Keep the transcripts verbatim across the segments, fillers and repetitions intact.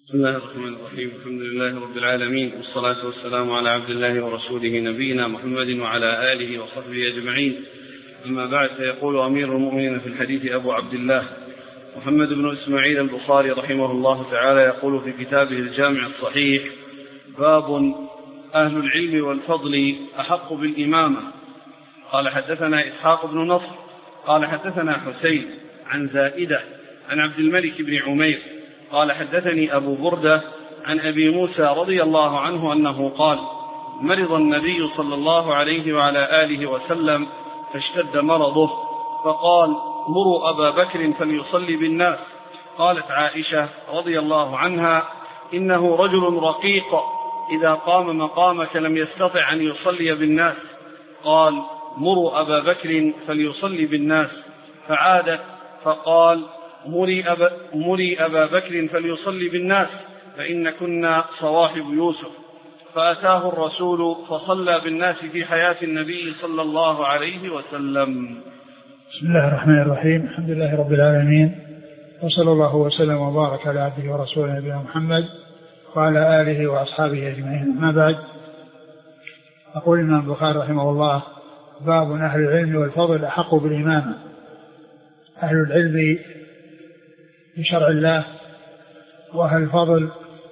بسم الله الرحمن الرحيم. الحمد لله رب العالمين، والصلاة والسلام على عبد الله ورسوله نبينا محمد وعلى آله وصحبه أجمعين. أما بعد، فيقول أمير المؤمنين في الحديث أبو عبد الله محمد بن إسماعيل البخاري رحمه الله تعالى، يقول في كتابه الجامع الصحيح: باب أهل العلم والفضل أحق بالإمامة. قال حدثنا إسحاق بن نصر قال حدثنا حسين عن زائدة عن عبد الملك بن عمير قال حدثني أبو بردة عن أبي موسى رضي الله عنه أنه قال: مرض النبي صلى الله عليه وعلى آله وسلم فاشتد مرضه، فقال: مروا أبا بكر فليصلي بالناس. قالت عائشة رضي الله عنها: إنه رجل رقيق إذا قام مقامك لم يستطع أن يصلي بالناس. قال: مروا أبا بكر فليصلي بالناس. فعادت فقال: مري أبا, مري أبا بكر فليصلي بالناس فإن كنا صواحب يوسف. فأتاه الرسول فصلى بالناس في حياة النبي صلى الله عليه وسلم. بسم الله الرحمن الرحيم. الحمد لله رب العالمين، وصلى الله وسلم وبارك على عبده ورسوله نبينا محمد وعلى آله وأصحابه أجمعين. ما بعد، أقول الإمام البخاري رحمه الله: باب أهل العلم والفضل أحق بالإمامة. أهل العلم بشرع الله وأهل الفضل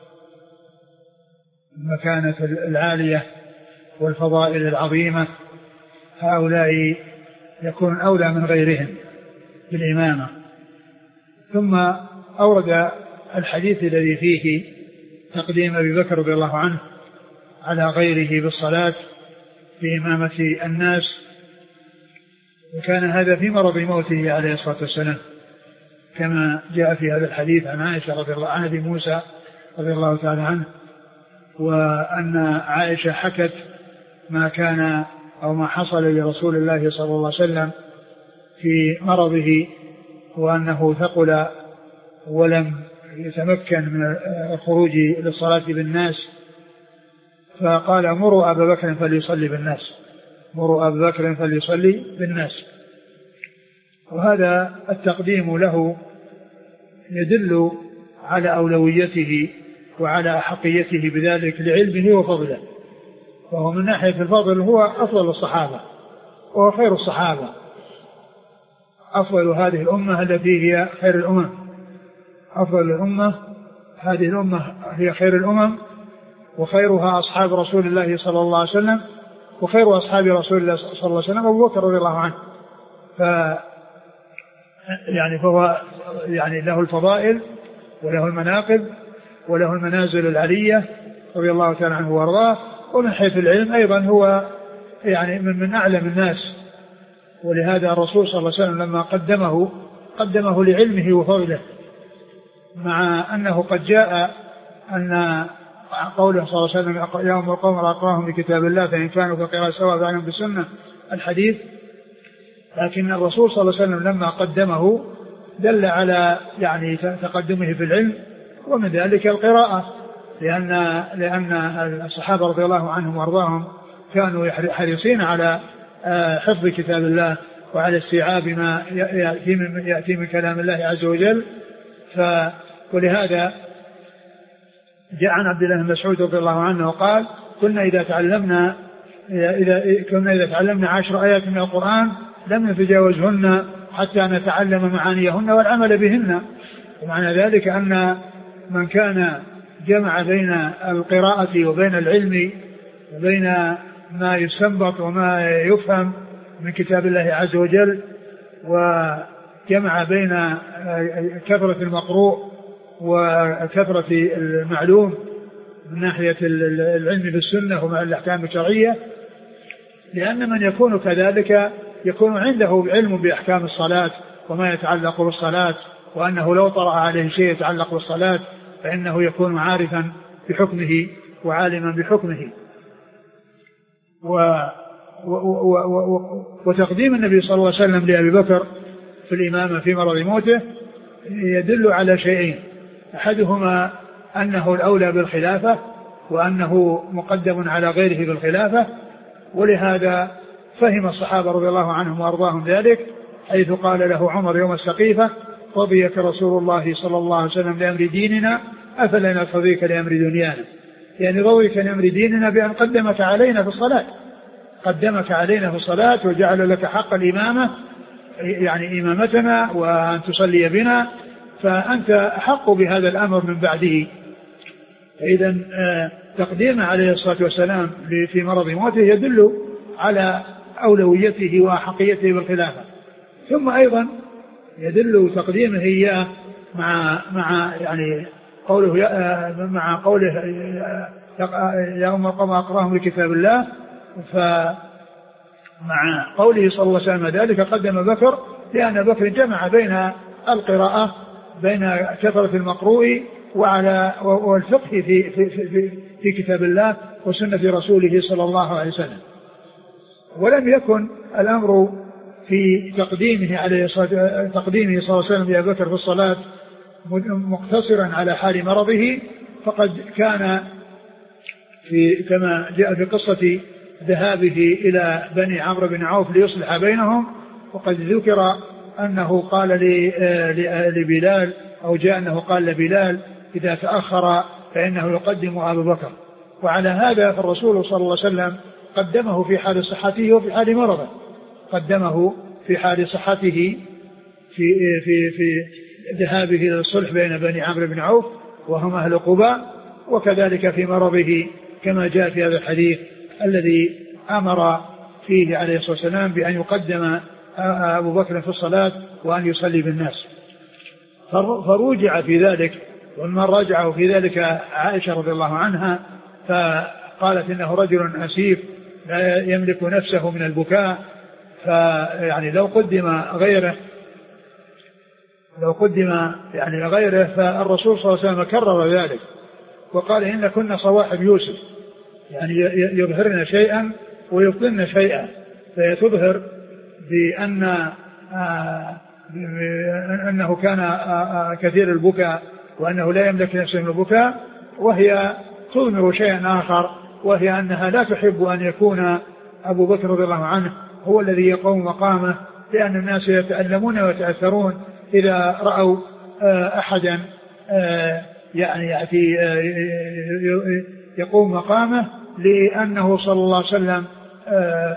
المكانة العالية والفضائل العظيمة، هؤلاء يكون أولى من غيرهم بالإمامة. ثم أورد الحديث الذي فيه تقديم أبي بكر رضي الله عنه على غيره بالصلاة في إمامة الناس، وكان هذا في مرض موته عليه الصلاة والسلام، كما جاء في هذا الحديث عن عائشة رضي الله عنها، أبي موسى رضي الله تعالى عنه، وأن عائشة حكت ما كان أو ما حصل لرسول الله صلى الله عليه وسلم في مرضه، وأنه ثقل ولم يتمكن من الخروج للصلاة بالناس، فقال: مروا أبا بكر فليصلي بالناس، مروا أبا بكر فليصلي بالناس. وهذا التقديم له يدل على أولويته وعلى أحقيته بذلك لعلمه وفضله، وهو من ناحية الفضل هو أفضل الصحابة وهو خير الصحابة، أفضل هذه الأمة التي هي خير الأمم، أفضل الأمة هذه الأمة هي خير الأمم، وخيرها أصحاب رسول الله صلى الله عليه وسلم، وخير أصحاب رسول الله صلى الله عليه وسلم أبو بكر رضي الله عنه. ف يعني فهو يعني له الفضائل وله المناقب وله المنازل العلية رضي الله تعالى عنه وارضاه. ومن حيث العلم أيضا هو يعني من, من أعلم الناس، ولهذا الرسول صلى الله عليه وسلم لما قدمه قدمه لعلمه وفضله، مع أنه قد جاء أن قوله صلى الله عليه وسلم: يوم القوم أقراهم بكتاب الله فإن كانوا كقراءة سواء فعنهم بالسنة، الحديث. لكن الرسول صلى الله عليه وسلم لما قدمه دل على يعني تقدمه في العلم، ومن ذلك القراءة، لأن لأن الصحابة رضي الله عنهم وارضاهم كانوا حريصين على حفظ كتاب الله وعلى استيعاب ما يأتي من, يأتي من كلام الله عز وجل. ولهذا جاء عن عبد الله بن مسعود رضي الله عنه وقال: كنا إذا تعلمنا إذا كنا إذا تعلمنا عشر آيات من القرآن لم نتجاوزهن حتى نتعلم معانيهن والعمل بهن. ومعنى ذلك أن من كان جمع بين القراءة وبين العلم وبين ما يستنبط وما يفهم من كتاب الله عز وجل، وجمع بين كثرة المقروء وكثرة المعلوم من ناحية العلم بالسنة ومع الأحكام الشرعية، لأن من يكون كذلك يكون عنده علم بأحكام الصلاة وما يتعلق بالصلاة، وأنه لو طرأ عليه شيء يتعلق بالصلاة فإنه يكون عارفا بحكمه وعالما بحكمه. و و و و وتقديم النبي صلى الله عليه وسلم لأبي بكر في الإمامة في مرض موته يدل على شيئين: أحدهما أنه الأولى بالخلافة، وأنه مقدم على غيره بالخلافة، ولهذا فهم الصحابة رضي الله عنهم وأرضاهم ذلك، حيث قال له عمر يوم السقيفة: رضيك رسول الله صلى الله عليه وسلم لأمر ديننا أفلا نرتضيك لأمر دنيانا، يعني رضيك لأمر ديننا بأن قدمك علينا في الصلاة، قدمك علينا في الصلاة وجعل لك حق الإمامة، يعني إمامتنا وأن تصلي بنا، فأنت أحق بهذا الأمر من بعده. فإذا تقديمه عليه الصلاة والسلام في مرض موته يدل على أولويته وأحقيته بالخلافة. ثم أيضا يدل تقديمه إياه مع مع يعني قوله مع قوله يا أم القوم أقراهم لكتاب الله، فمع قوله صلى الله عليه وسلم ذلك قدم بكر، لأن بكر جمع بين القراءة بين كثرة المقروء وعلى والفقه في في في في كتاب الله وسنة رسوله صلى الله عليه وسلم. ولم يكن الأمر في تقديمه عليه الصلاة تقديمه صلى الله عليه وسلم لأبي بكر في الصلاة مقتصرا على حال مرضه، فقد كان في كما جاء في قصة ذهابه إلى بني عمرو بن عوف ليصلح بينهم، وقد ذكر أنه قال لبلال أو جاء أنه قال لبلال إذا تأخر فإنه يقدم أبو بكر. وعلى هذا فالرسول صلى الله عليه وسلم قدمه في حال صحته وفي حال مرضه، قدمه في حال صحته في في في ذهابه إلى الصلح بين بني عمرو بن عوف وهم أهل قباء، وكذلك في مرضه كما جاء في هذا الحديث الذي أمر فيه عليه الصلاة والسلام بأن يقدم أبو بكر في الصلاة وأن يصلي بالناس. فروجع في ذلك، ومن رجعه في ذلك عائشة رضي الله عنها، فقالت إنه رجل أسيف لا يملك نفسه من البكاء، فيعني لو قدم غيره لو قدم يعني غيره فالرسول صلى الله عليه وسلم كرر ذلك وقال إن كنا صواحب يوسف، يعني يظهرن شيئا ويبطلن شيئا، فيتظهر بأن آه أنه كان آه كثير البكاء وأنه لا يملك نفسه من البكاء، وهي تظهر شيئا آخر، وهي أنها لا تحب أن يكون أبو بكر رضي الله عنه هو الذي يقوم مقامه، لأن الناس يتألمون ويتأثرون إذا رأوا آه أحدا آه يعني يأتي آه يقوم مقامه، لأنه صلى الله عليه وسلم آه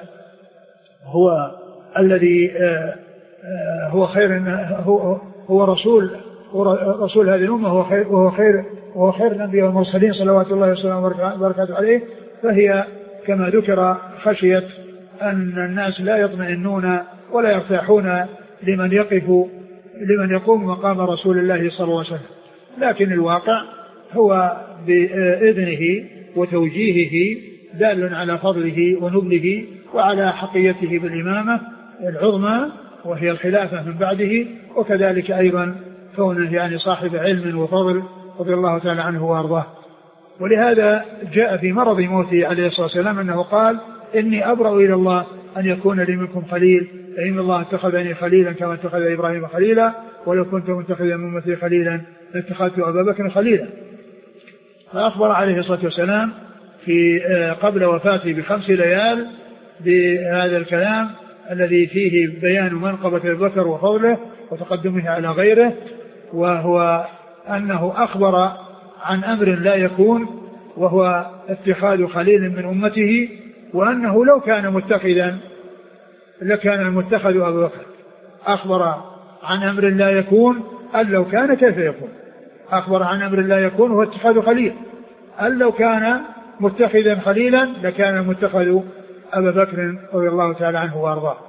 هو الذي آه آه هو خير هو, هو رسول هو رسول هذه الأمة، وهو خير وهو خير وهو خير الأنبياء والمرسلين صلوات الله وسلامه وبركاته عليه. فهي كما ذكر خشية أن الناس لا يطمئنون ولا يرتاحون لمن يقف لمن يقوم مقام رسول الله صلى الله عليه وسلم، لكن الواقع هو بإذنه وتوجيهه دال على فضله ونبله وعلى حقيته بالإمامة العظمى وهي الخلافة من بعده، وكذلك أيضا كونه يعني صاحب علم وفضل رضي الله تعالى عنه وأرضاه. ولهذا جاء في مرض موته عليه الصلاة والسلام أنه قال إني أبرأ إلى الله أن يكون لي منكم خليل، فإن الله اتخذني خليلا كما اتخذ إبراهيم خليلا، ولو كنت متخذا من أمتي خليلا لاتخذت أبا بكر خليلا. فأخبر عليه الصلاة والسلام في قبل وفاته بخمس ليال بهذا الكلام الذي فيه بيان منقبة أبي بكر وفضله وتقدمه على غيره، وهو أنه أخبر عن أمر لا يكون وهو اتخاذ خليل من أمته، وأنه لو كان متخذا لكان المتخذ أبو بكر. أخبر عن أمر لا يكون أن لو كان كيف يكون، أخبر عن أمر لا يكون هو اتخاذ خليل، أن لو كان متخذا خليلا لكان المتخذ أبا بكر رضي الله تعالى عنه وأرضاه.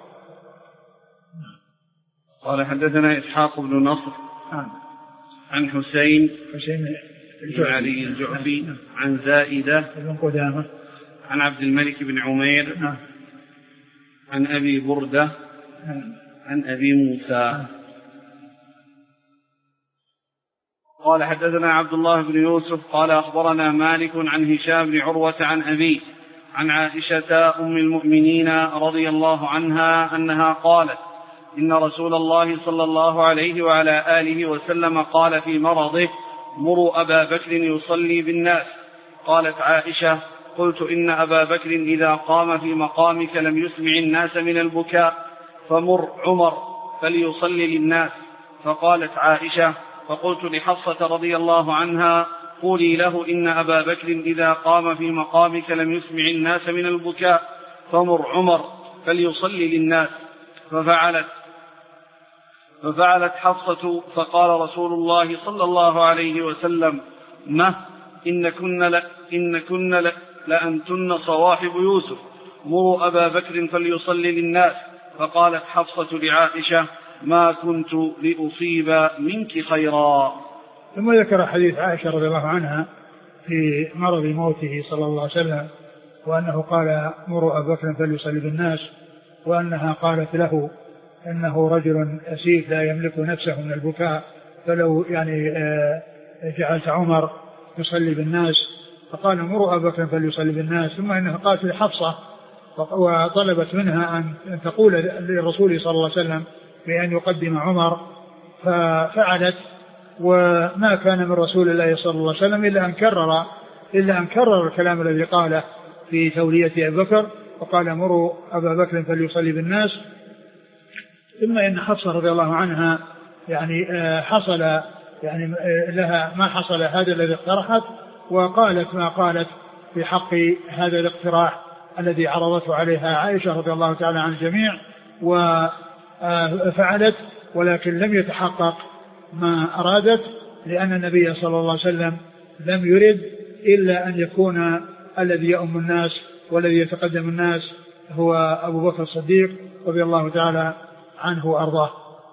قال حدثنا إسحاق بن نصر عن حسين حسين بن علي الجعفي عن زائدة بن قدامة عن عبد الملك بن عمير عن أبي بردة عن أبي موسى قال حدثنا عبد الله بن يوسف قال أخبرنا مالك عن هشام بن عروة عن أبي عن عائشة أم المؤمنين رضي الله عنها أنها قالت إن رسول الله صلى الله عليه وعلى آله وسلم قال في مرضه مروا أبا بكر يصلي بالناس. قالت عائشة قلت إن أبا بكر إذا قام في مقامك لم يسمع الناس من البكاء فمر عمر فليصلي للناس. فقالت عائشة فقلت لحفصة رضي الله عنها قولي له إن أبا بكر إذا قام في مقامك لم يسمع الناس من البكاء، فمر عمر فليصلي للناس. ففعلت ففعلت حفصة، فقال رسول الله صلى الله عليه وسلم: ما إن كن, ل... إن كن ل... لأنتن صواحب يوسف، مروا أبا بكر فليصلي للناس. فقالت حفصة لعائشة: ما كنت لأصيب منك خيرا. ثم ذكر حديث عائشة رضي الله عنها في مرض موته صلى الله عليه وسلم، وأنه قال: مروا أبا بكر فليصلي بالناس، وأنها قالت له إنه رجل أسيف لا يملك نفسه من البكاء، فلو يعني جعلت عمر يصلي بالناس. فقال: مروا أبا بكر فليصلي بالناس. ثم إنها قالت لحفصة وطلبت منها أن تقول للرسول صلى الله عليه وسلم بأن يقدم عمر، ففعلت. وما كان من رسول الله صلى الله عليه وسلم إلا أن كرر إلا أن كرر الكلام الذي قاله في تولية أبي بكر، وقال: مروا أبا بكر فليصلي بالناس. ثم إن حفصة رضي الله عنها يعني حصل يعني لها ما حصل هذا الذي اقترحت، وقالت ما قالت في حق هذا الاقتراح الذي عرضته عليها عائشة رضي الله تعالى عن الجميع، وفعلت، ولكن لم يتحقق ما أرادت، لأن النبي صلى الله عليه وسلم لم يرد إلا أن يكون الذي يؤم الناس والذي يتقدم الناس هو أبو بكر الصديق رضي الله تعالى عنه وأرضاه.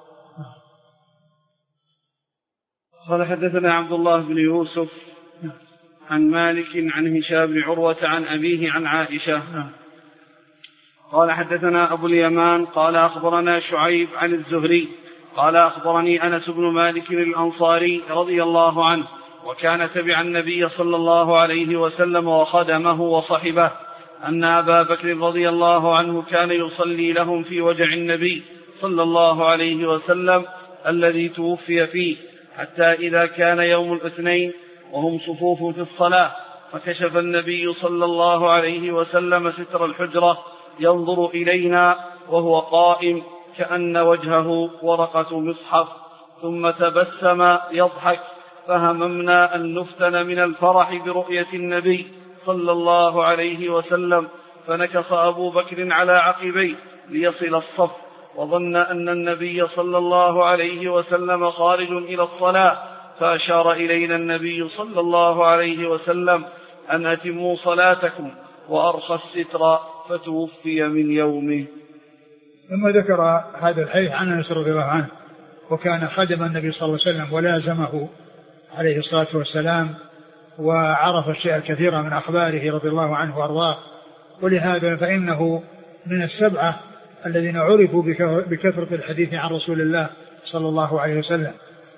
قال: حدثنا عبد الله بن يوسف عن مالك عن هشام بن عروة عن أبيه عن عائشة قال: حدثنا أبو اليمان قال: أخبرنا شعيب عن الزهري قال: أخبرني أنس بن مالك الأنصاري رضي الله عنه، وكان تبع النبي صلى الله عليه وسلم وخدمه وصحبه، أن أبا بكر رضي الله عنه كان يصلي لهم في وجع النبي صلى الله عليه وسلم الذي توفي فيه، حتى إذا كان يوم الاثنين وهم صفوف في الصلاة، فكشف النبي صلى الله عليه وسلم ستر الحجرة ينظر إلينا وهو قائم كأن وجهه ورقة مصحف، ثم تبسم يضحك، فهممنا أن نفتن من الفرح برؤية النبي صلى الله عليه وسلم، فنكص أبو بكر على عقبيه ليصل الصف، وظن أن النبي صلى الله عليه وسلم خارج إلى الصلاة، فأشار إلينا النبي صلى الله عليه وسلم أن أتموا صلاتكم، وأرخى الستر، فتوفي من يومه. ثم ذكر هذا الحديث عن أنس رضي الله عنه، وكان خدم النبي صلى الله عليه وسلم ولازمه عليه الصلاة والسلام، وعرف الشيء الكثير من أخباره رضي الله عنه وأرضاه، ولهذا فإنه من السبعة الذين عرفوا بكثرة الحديث عن رسول الله صلى الله عليه وسلم.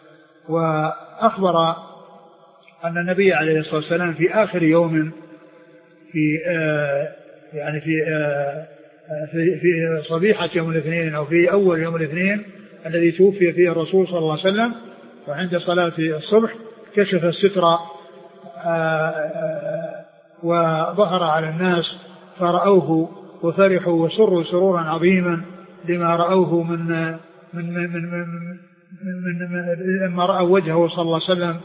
وأخبر أن النبي عليه الصلاة والسلام في آخر يوم في آه يعني في آه في, في صبيحة يوم الاثنين أو في أول يوم الاثنين الذي توفي فيه الرسول صلى الله عليه وسلم، وعند صلاة الصبح كشف الستر وظهر على الناس فرأوه وفرحوا وسروا سرورا عظيما لما رأوه من من من من, من, من, من لما رأوا وجهه صلى الله عليه وسلم،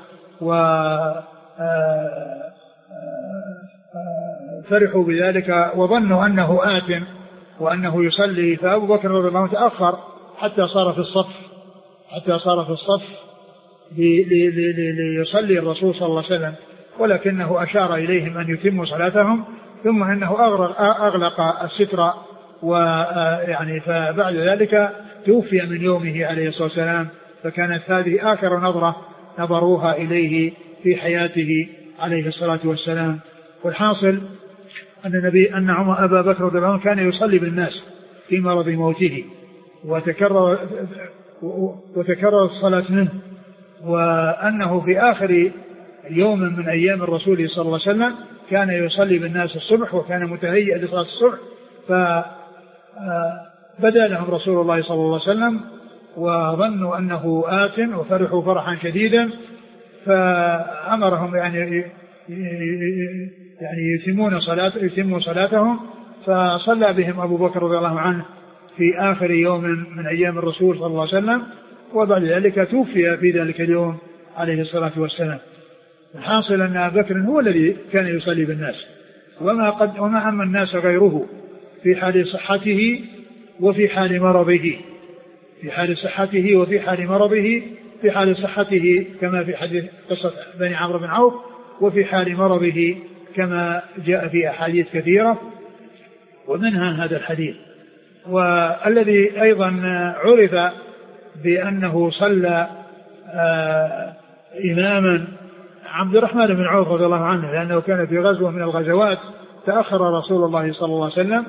وفرحوا بذلك وظنوا أنه آت وأنه يصلي. فأبو بكر رضي الله عنه تأخر حتى صار في الصف حتى صار في الصف ليصلي الرسول صلى الله عليه وسلم، ولكنه أشار إليهم أن يتموا صلاتهم، ثم أنه أغلق الستر، ويعني فبعد ذلك توفي من يومه عليه الصلاة والسلام. فكانت هذه آخر نظرة نظروها إليه في حياته عليه الصلاة والسلام. والحاصل أن النبي أن عمر أبا بكر رضي الله عنه كان يصلي بالناس في مرض موته، وتكرر وتكرر الصلاة منه، وأنه في آخر يوم من أيام الرسول صلى الله عليه وسلم كان يصلي بالناس الصبح، وكان متهيئ لصلاة الصبح، فبدأ لهم رسول الله صلى الله عليه وسلم وظنوا أنه آت وفرحوا فرحا شديدا، فأمرهم يعني يعني يتمون صلاة يتموا صلاتهم، فصلى بهم أبو بكر رضي الله عنه في آخر يوم من أيام الرسول صلى الله عليه وسلم، وبعد ذلك توفي في ذلك اليوم عليه الصلاة والسلام. الحاصل أن أبا بكر هو الذي كان يصلي بالناس، وما, قد وما أما الناس غيره في حال صحته وفي حال مرضه، في حال صحته وفي حال مرضه. في حال صحته كما في حديث قصة بني عمرو بن عوف، وفي حال مرضه كما جاء في أحاديث كثيرة ومنها هذا الحديث. والذي أيضا عرف بأنه صلى آه إماما عبد الرحمن بن عوف رضي الله عنه، لأنه كان في غزوة من الغزوات تأخر رسول الله صلى الله عليه وسلم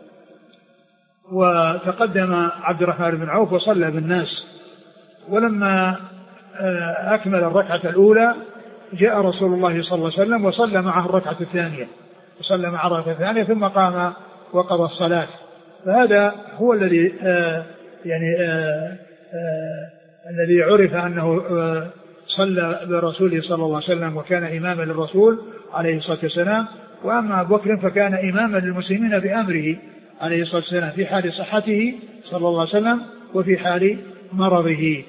وتقدم عبد الرحمن بن عوف وصلى بالناس، ولما أكمل الركعة الأولى جاء رسول الله صلى الله عليه وسلم وصلى معه الركعة الثانية وصلى معه الركعة الثانية ثم قام وقضى الصلاة. فهذا هو الذي آه يعني آه آه الذي عرف أنه آه صلى برسوله صلى الله عليه وسلم وكان إماما للرسول عليه الصلاة والسلام. وأما أبو بكر فكان إماما للمسلمين بأمره عليه الصلاة والسلام في حال صحته صلى الله عليه وسلم وفي حال مرضه.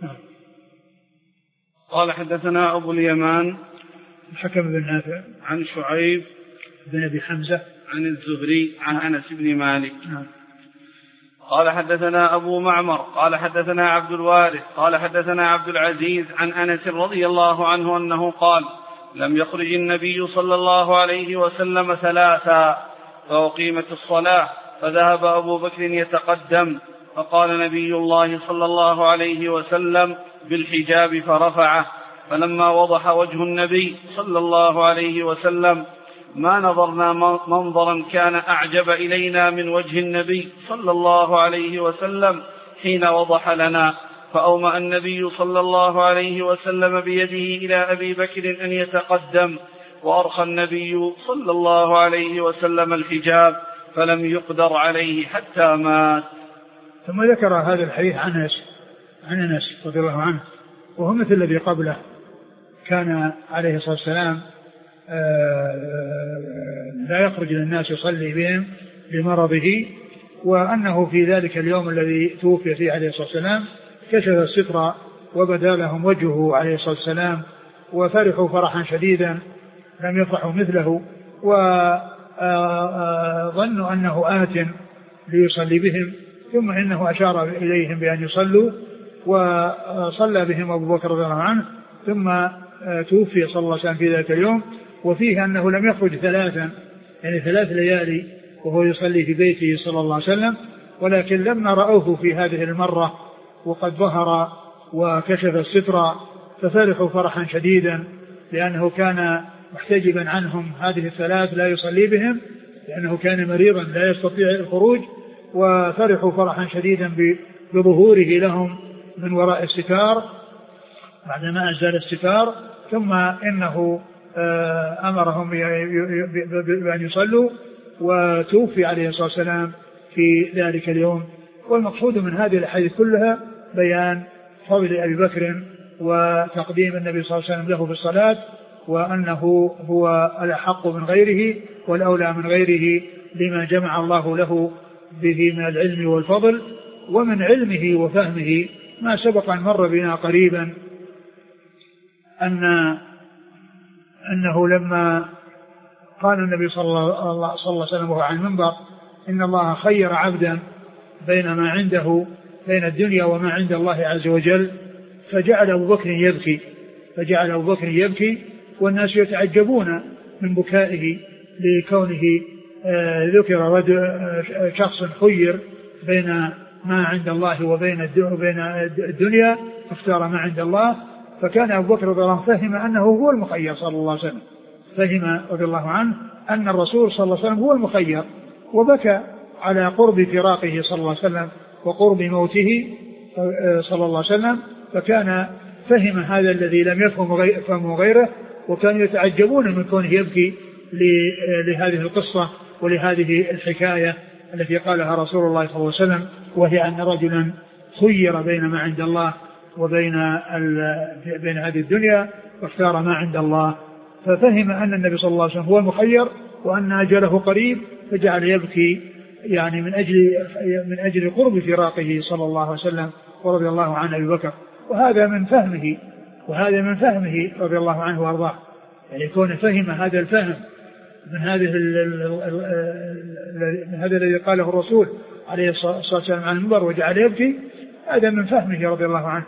قال حدثنا أبو اليمان الحكم بن نافع عن شعيب بن أبي حمزة عن الزهري عن أنس بن مالك قال حدثنا أبو معمر قال حدثنا عبد الوارث قال حدثنا عبد العزيز عن أنس رضي الله عنه أنه قال لم يخرج النبي صلى الله عليه وسلم ثلاثا فأقيمت الصلاة فذهب أبو بكر يتقدم فقال نبي الله صلى الله عليه وسلم بالحجاب فرفعه، فلما وضح وجه النبي صلى الله عليه وسلم ما نظرنا منظرا كان أعجب إلينا من وجه النبي صلى الله عليه وسلم حين وضح لنا، فأومأ النبي صلى الله عليه وسلم بيده إلى أبي بكر أن يتقدم، وأرخى النبي صلى الله عليه وسلم الحجاب فلم يقدر عليه حتى مات. ثم ذكر هذا الحديث عن أنس عن أنس رضي الله عنه، وهو مثل الذي قبله، كان عليه الصلاة والسلام لا يخرج للناس يصلي بهم لمرضه، وأنه في ذلك اليوم الذي توفي فيه عليه الصلاة والسلام كشف الستر وبدا لهم وجهه عليه الصلاة والسلام وفرحوا فرحا شديدا لم يفرحوا مثله، وظنوا أنه آت ليصلي بهم، ثم إنه أشار إليهم بأن يصلوا وصلى بهم أبو بكر رضي الله عنه، ثم توفي صلى الله عليه وسلم في ذلك اليوم. وفيه أنه لم يخرج ثلاثا يعني ثلاث ليالي وهو يصلي في بيته صلى الله عليه وسلم، ولكن لما رأوه في هذه المرة وقد ظهر وكشف الستر ففرحوا فرحا شديدا، لأنه كان محتجبا عنهم هذه الثلاث لا يصلي بهم لأنه كان مريضا لا يستطيع الخروج، وفرحوا فرحا شديدا بظهوره لهم من وراء الستار بعدما أزال الستار. ثم إنه أمرهم بأن يصلوا، وتوفي عليه الصلاة والسلام في ذلك اليوم. والمقصود من هذه الأحاديث كلها بيان فضل أبي بكر وتقديم النبي صلى الله عليه وسلم له في الصلاة، وأنه هو الأحق من غيره والأولى من غيره لما جمع الله له به من العلم والفضل. ومن علمه وفهمه ما سبق أن مر بنا قريبا أن أنه لما قال النبي صلى الله عليه وسلم وهو على المنبر إن الله خير عبدا بين ما عنده بين الدنيا وما عند الله عز وجل، فجعل أبو بكر يبكي فجعل أبو بكر يبكي والناس يتعجبون من بكائه لكونه ذكر شخص خير بين ما عند الله وبين الدنيا فاختار ما عند الله. فكان أبو بكر رضي الله عنه فهم أنه هو المخير صلى الله عليه وسلم، فهم رضي الله عنه أن الرسول صلى الله عليه وسلم هو المخير، وبكى على قرب فراقه صلى الله عليه وسلم وقرب موته صلى الله عليه وسلم. فكان فهم هذا الذي لم يفهمه غيره، وكانوا يتعجبون من كونه يبكي لهذه القصة ولهذه الحكاية التي قالها رسول الله صلى الله عليه وسلم، وهي أن رجلا خير بين ما عند الله وبين بين هذه الدنيا واختار ما عند الله. ففهم أن النبي صلى الله عليه وسلم هو المخير وأن أجله قريب، فجعل يبكي يعني من أجل من أجل قرب فراقه صلى الله عليه وسلم ورضي الله عن أبي بكر. وهذا من فهمه وهذا من فهمه رضي الله عنه وارضاه. يعني يكون فهم هذا الفهم من هذه من هذا الذي قاله الرسول عليه الصلاة والسلام عن المنبر وجعل يبكي، هذا من فهمه رضي الله عنه.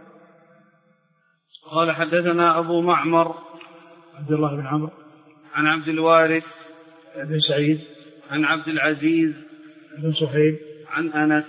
قال حدثنا أبو معمر عبد الله بن عمرو عن عبد الوارث بن سعيد عن عبد العزيز بن صهيب عن أنس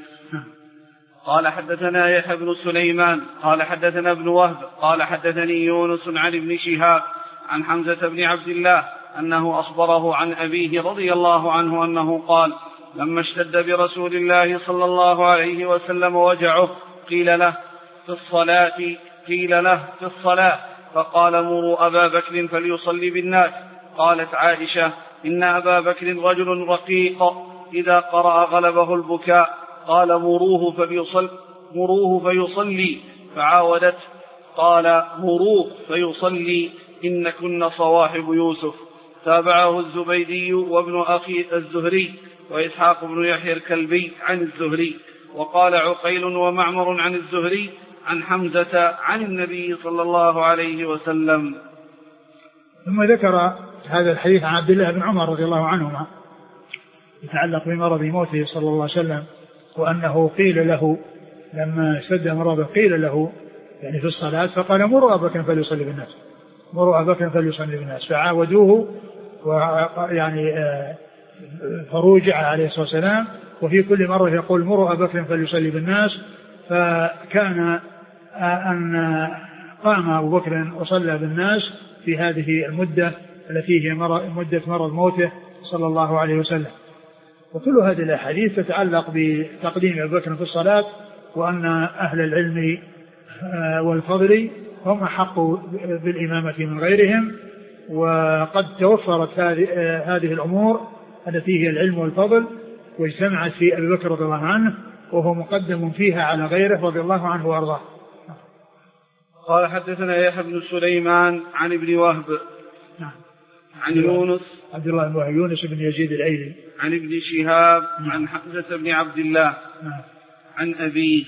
قال حدثنا يحيى بن سليمان قال حدثنا ابن وهب قال حدثني يونس عن ابن شهاب عن حمزة بن عبد الله أنه أخبره عن أبيه رضي الله عنه أنه قال لما اشتد برسول الله صلى الله عليه وسلم وجعه قيل له في الصلاة قيل له في الصلاة فقال مروا أبا بكر فليصلي بالناس. قالت عائشة إن أبا بكر رجل رقيق إذا قرأ غلبه البكاء قال مروه فليصلي, مروه فيصلي فعاودت قال مروه فيصلي إن كن صواحب يوسف. تابعه الزبيدي وابن أخي الزهري وإسحاق بن يحيى الكلبي عن الزهري. وقال عقيل ومعمر عن الزهري عن حمزة عن النبي صلى الله عليه وسلم. ثم ذكر هذا الحديث عن عبد الله بن عمر رضي الله عنهما يتعلق بمرض موته صلى الله عليه وسلم، وأنه قيل له لما اشتد مرضه قيل له يعني في الصلاة فقال مروا أبا بكر فليصلي بالناس، مروا أبا بكر فليصلي بالناس، فعاودوه ويعني فروجع عليه الصلاة والسلام وفي كل مرة يقول مروا أبا بكر فليصلي بالناس. فكان أن قام أبو بكر وصلى بالناس في هذه المدة التي هي مدة مرض موته صلى الله عليه وسلم. وكل هذه الأحاديث تتعلق بتقديم أبي بكر في الصلاة، وأن أهل العلم والفضل هم أحق بالإمامة من غيرهم، وقد توفرت هذه الأمور التي هي العلم والفضل واجتمعت في أبي بكر رضي الله عنه وهو مقدم فيها على غيره رضي الله عنه وأرضاه. قال حدثنا يحيى بن سليمان عن ابن وهب عن يونس عبد الله بن وهب يونس بن يزيد الأيلي عن ابن شهاب عن حمزة بن عبد الله عن أبيه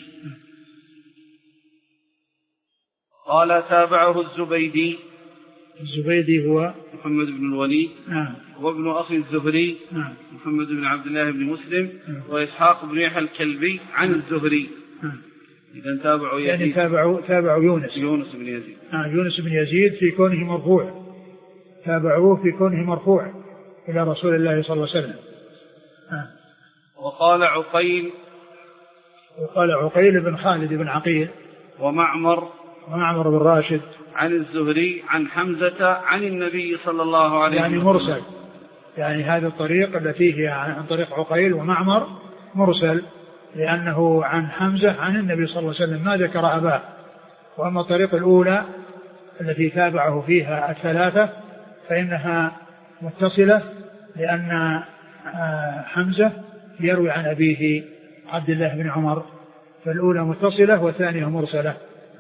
قال تابعه الزبيدي. الزبيدي هو محمد بن الوليد نعم وابن أخي الزهري نعم محمد بن عبد الله بن مسلم نعم وإسحاق بن يحيى الكلبي عن الزهري نعم. إذا تابعوا يزيد يعني تابعوا تابعوا يونس يونس بن يزيد نعم يونس بن يزيد في كونه مرفوع، تابعوه في كونه مرفوع إلى رسول الله صلى الله عليه وسلم. نعم. وقال عقيل وقال عقيل بن خالد بن عقيل ومعمر ومعمر بن راشد عن الزهري عن حمزة عن النبي صلى الله عليه يعني وسلم، يعني مرسل، يعني هذا الطريق التي هي عن طريق عقيل ومعمر مرسل، لأنه عن حمزة عن النبي صلى الله عليه وسلم ما ذكر أباه. وأما الطريق الأولى التي تابعه فيها الثلاثة فإنها متصلة، لأن حمزة يروي عن أبيه عبد الله بن عمر، فالأولى متصلة والثانية مرسلة.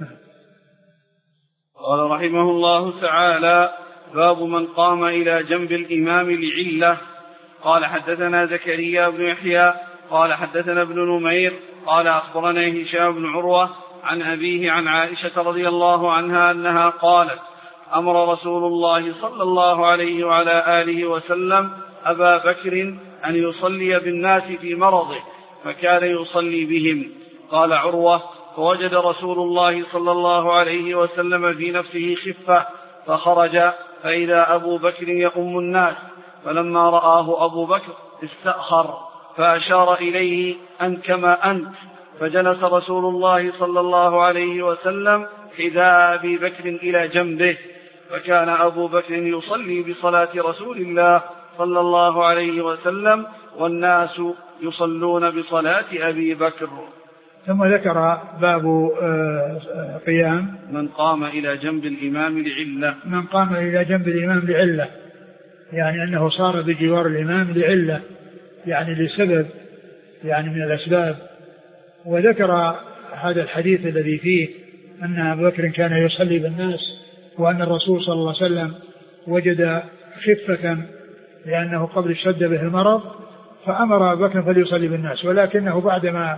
قال رحمه الله تعالى باب من قام إلى جنب الإمام لعلة. قال حدثنا زكريا بن يحيى قال حدثنا ابن نمير قال أخبرنا هشام بن عروة عن أبيه عن عائشة رضي الله عنها أنها قالت أمر رسول الله صلى الله عليه وعلى آله وسلم أبا بكر أن يصلي بالناس في مرضه فكان يصلي بهم. قال عروة فوجد رسول الله صلى الله عليه وسلم في نفسه خفة فخرج فإذا أبو بكر يؤم الناس، فلما رآه أبو بكر استأخر فأشار إليه أن كما أنت، فجلس رسول الله صلى الله عليه وسلم حذاء أبي بكر إلى جنبه، فكان أبو بكر يصلي بصلاة رسول الله صلى الله عليه وسلم والناس يصلون بصلاة أبي بكر. ثم ذكر باب قيام من قام إلى جنب الإمام لعلة. من قام إلى جنب الإمام لعلة، يعني أنه صار بجوار الإمام لعلة، يعني لسبب يعني من الأسباب. وذكر هذا الحديث الذي فيه أن أبو بكر كان يصلي بالناس، وأن الرسول صلى الله عليه وسلم وجد خفة لأنه قبل اشتد به المرض فأمر أبو بكر فليصلي بالناس، ولكنه بعدما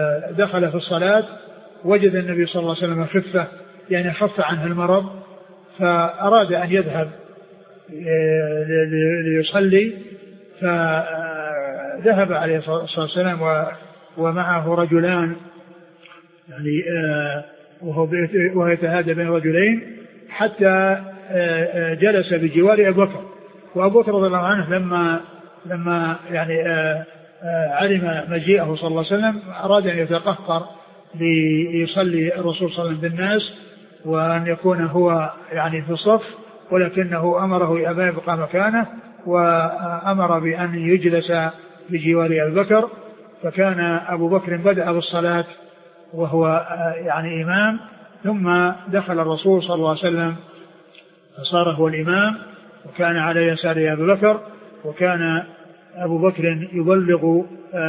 دخل في الصلاة وجد النبي صلى الله عليه وسلم خفة، يعني خف عنه المرض، فأراد أن يذهب ليصلي، فذهب عليه الصلاة والسلام ومعه رجلان يعني وهو يتهادى بين رجلين حتى جلس بجوار أبو بكر. وأبو بكر رضي الله عنه لما لما يعني علم مجيئه صلى الله عليه وسلم أراد أن يتقهقر ليصلي الرسول صلى الله عليه وسلم بالناس وأن يكون هو يعني في الصف، ولكنه أمره أبا يبقى مكانه وأمر بأن يجلس بجوار أبي بكر. فكان أبو بكر بدأ بالصلاة وهو يعني إمام، ثم دخل الرسول صلى الله عليه وسلم فصار هو الإمام، وكان على يسار أبي بكر، وكان أبو بكر يبلغ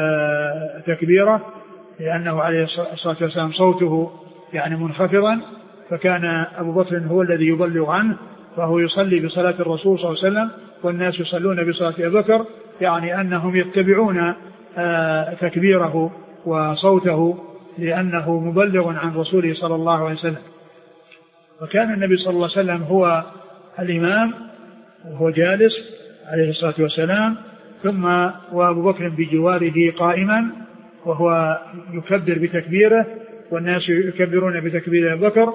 تكبيره لأنه عليه الصلاة والسلام صوته يعني منخفضا، فكان أبو بكر هو الذي يبلغ عنه، فهو يصلي بصلاة الرسول صلى الله عليه وسلم والناس يصلون بصلاة أبي بكر، يعني أنهم يتبعون تكبيره وصوته لأنه مبلغ عن رسوله صلى الله عليه وسلم. وكان النبي صلى الله عليه وسلم هو الإمام وهو جالس عليه الصلاة والسلام، ثم وأبو بكر بجواره قائما وهو يكبر بتكبيره والناس يكبرون بتكبير أبي بكر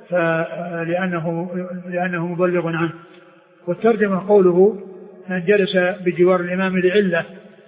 لأنه, لأنه مبلغ عنه. والترجمة قوله من جلس بجوار الإمام لعلة،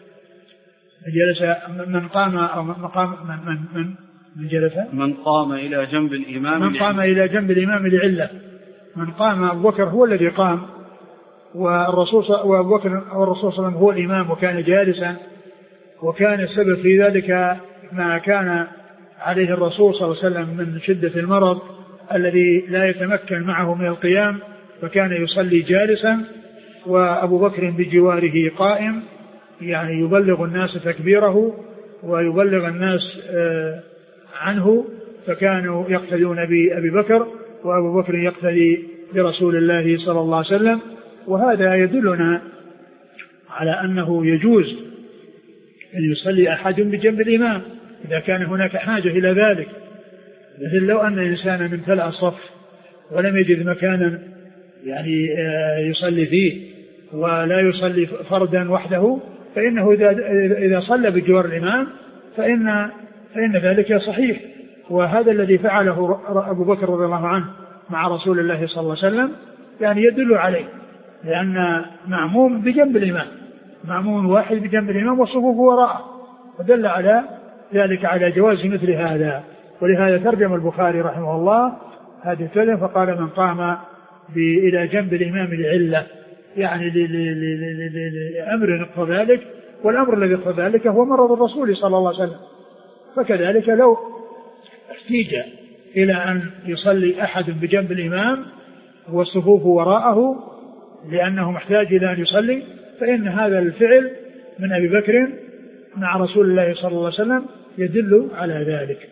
جلس من قام أو من قام من من من, من جلس من قام إلى جنب الإمام من قام إلى جنب الإمام لعلة. من قام أبو بكر هو الذي قام، والرسول وأبو بكر والرسول صلى الله عليه وسلم هو الإمام وكان جالسا، وكان السبب في ذلك ما كان عليه الرسول صلى الله عليه وسلم من شدة المرض الذي لا يتمكن معه من القيام، فكان يصلي جالسا وأبو بكر بجواره قائم، يعني يبلغ الناس تكبيره ويبلغ الناس عنه، فكانوا يقتدون بأبي بكر وأبو بكر يقتدي برسول الله صلى الله عليه وسلم. وهذا يدلنا على أنه يجوز أن يصلي أحد بجنب الإمام إذا كان هناك حاجة إلى ذلك، مثل لو أن إنسانا امتلأ الصف ولم يجد مكانا يعني يصلي فيه ولا يصلي فردا وحده، فإنه إذا صلى بجوار الإمام فإن, فإن ذلك صحيح. وهذا الذي فعله أبو بكر رضي الله عنه مع رسول الله صلى الله عليه وسلم يعني يدل عليه، لأن معموم بجنب الإمام، معموم واحد بجنب الإمام والصفوف وراءه، فدل على ذلك على جواز مثل هذا. ولهذا ترجم البخاري رحمه الله هذه الكلمة فقال من قام إلى جنب الإمام لعلة، يعني لأمر يقتضي ذلك، والأمر الذي يقتضي ذلك هو مرض الرسول صلى الله عليه وسلم. فكذلك لو احتيج إلى أن يصلي أحد بجنب الإمام والصفوف وراءه لأنه محتاج إلى أن يصلي، فإن هذا الفعل من أبي بكر مع رسول الله صلى الله عليه وسلم يدل على ذلك.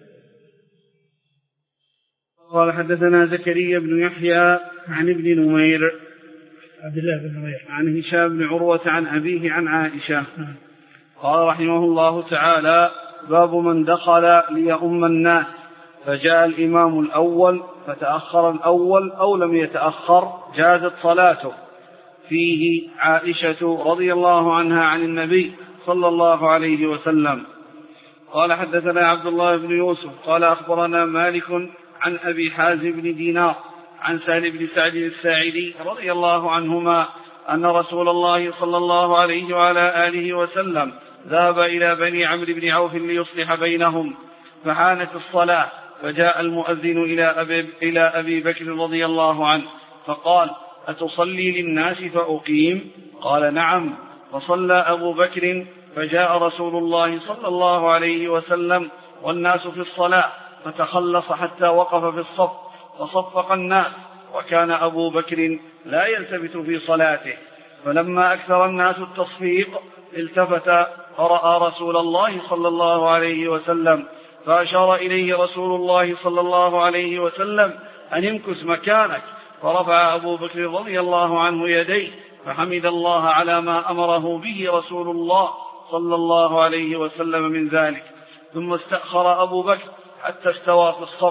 قال حدثنا زكريا بن يحيى عن ابن نمير عبد الله بن نمير عن هشام بن عروة عن أبيه عن عائشة قال رحمه الله تعالى: باب من دخل ليؤم الناس فجاء الإمام الأول فتأخر الأول أو لم يتأخر جازت صلاته. فيه عائشة رضي الله عنها عن النبي صلى الله عليه وسلم. قال حدثنا عبد الله بن يوسف قال أخبرنا مالك عن أبي حازم بن دينار عن سهل بن سعد الساعدي رضي الله عنهما أن رسول الله صلى الله عليه وعلى آله وسلم ذهب إلى بني عمرو بن عوف ليصلح بينهم، فحانت الصلاة فجاء المؤذن إلى أبي, إلى أبي بكر رضي الله عنه فقال: أتصلي للناس فأقيم؟ قال: نعم. فصلى أبو بكر فجاء رسول الله صلى الله عليه وسلم والناس في الصلاة فتخلص حتى وقف في الصف فصفق الناس، وكان أبو بكر لا يلتفت في صلاته، فلما أكثر الناس التصفيق التفت فرأى رسول الله صلى الله عليه وسلم فأشار إليه رسول الله صلى الله عليه وسلم أن يمكث مكانك، فرفع أبو بكر رضي الله عنه يديه فحمد الله على ما أمره به رسول الله صلى الله عليه وسلم من ذلك، ثم استأخر أبو بكر حتى استوى في الصف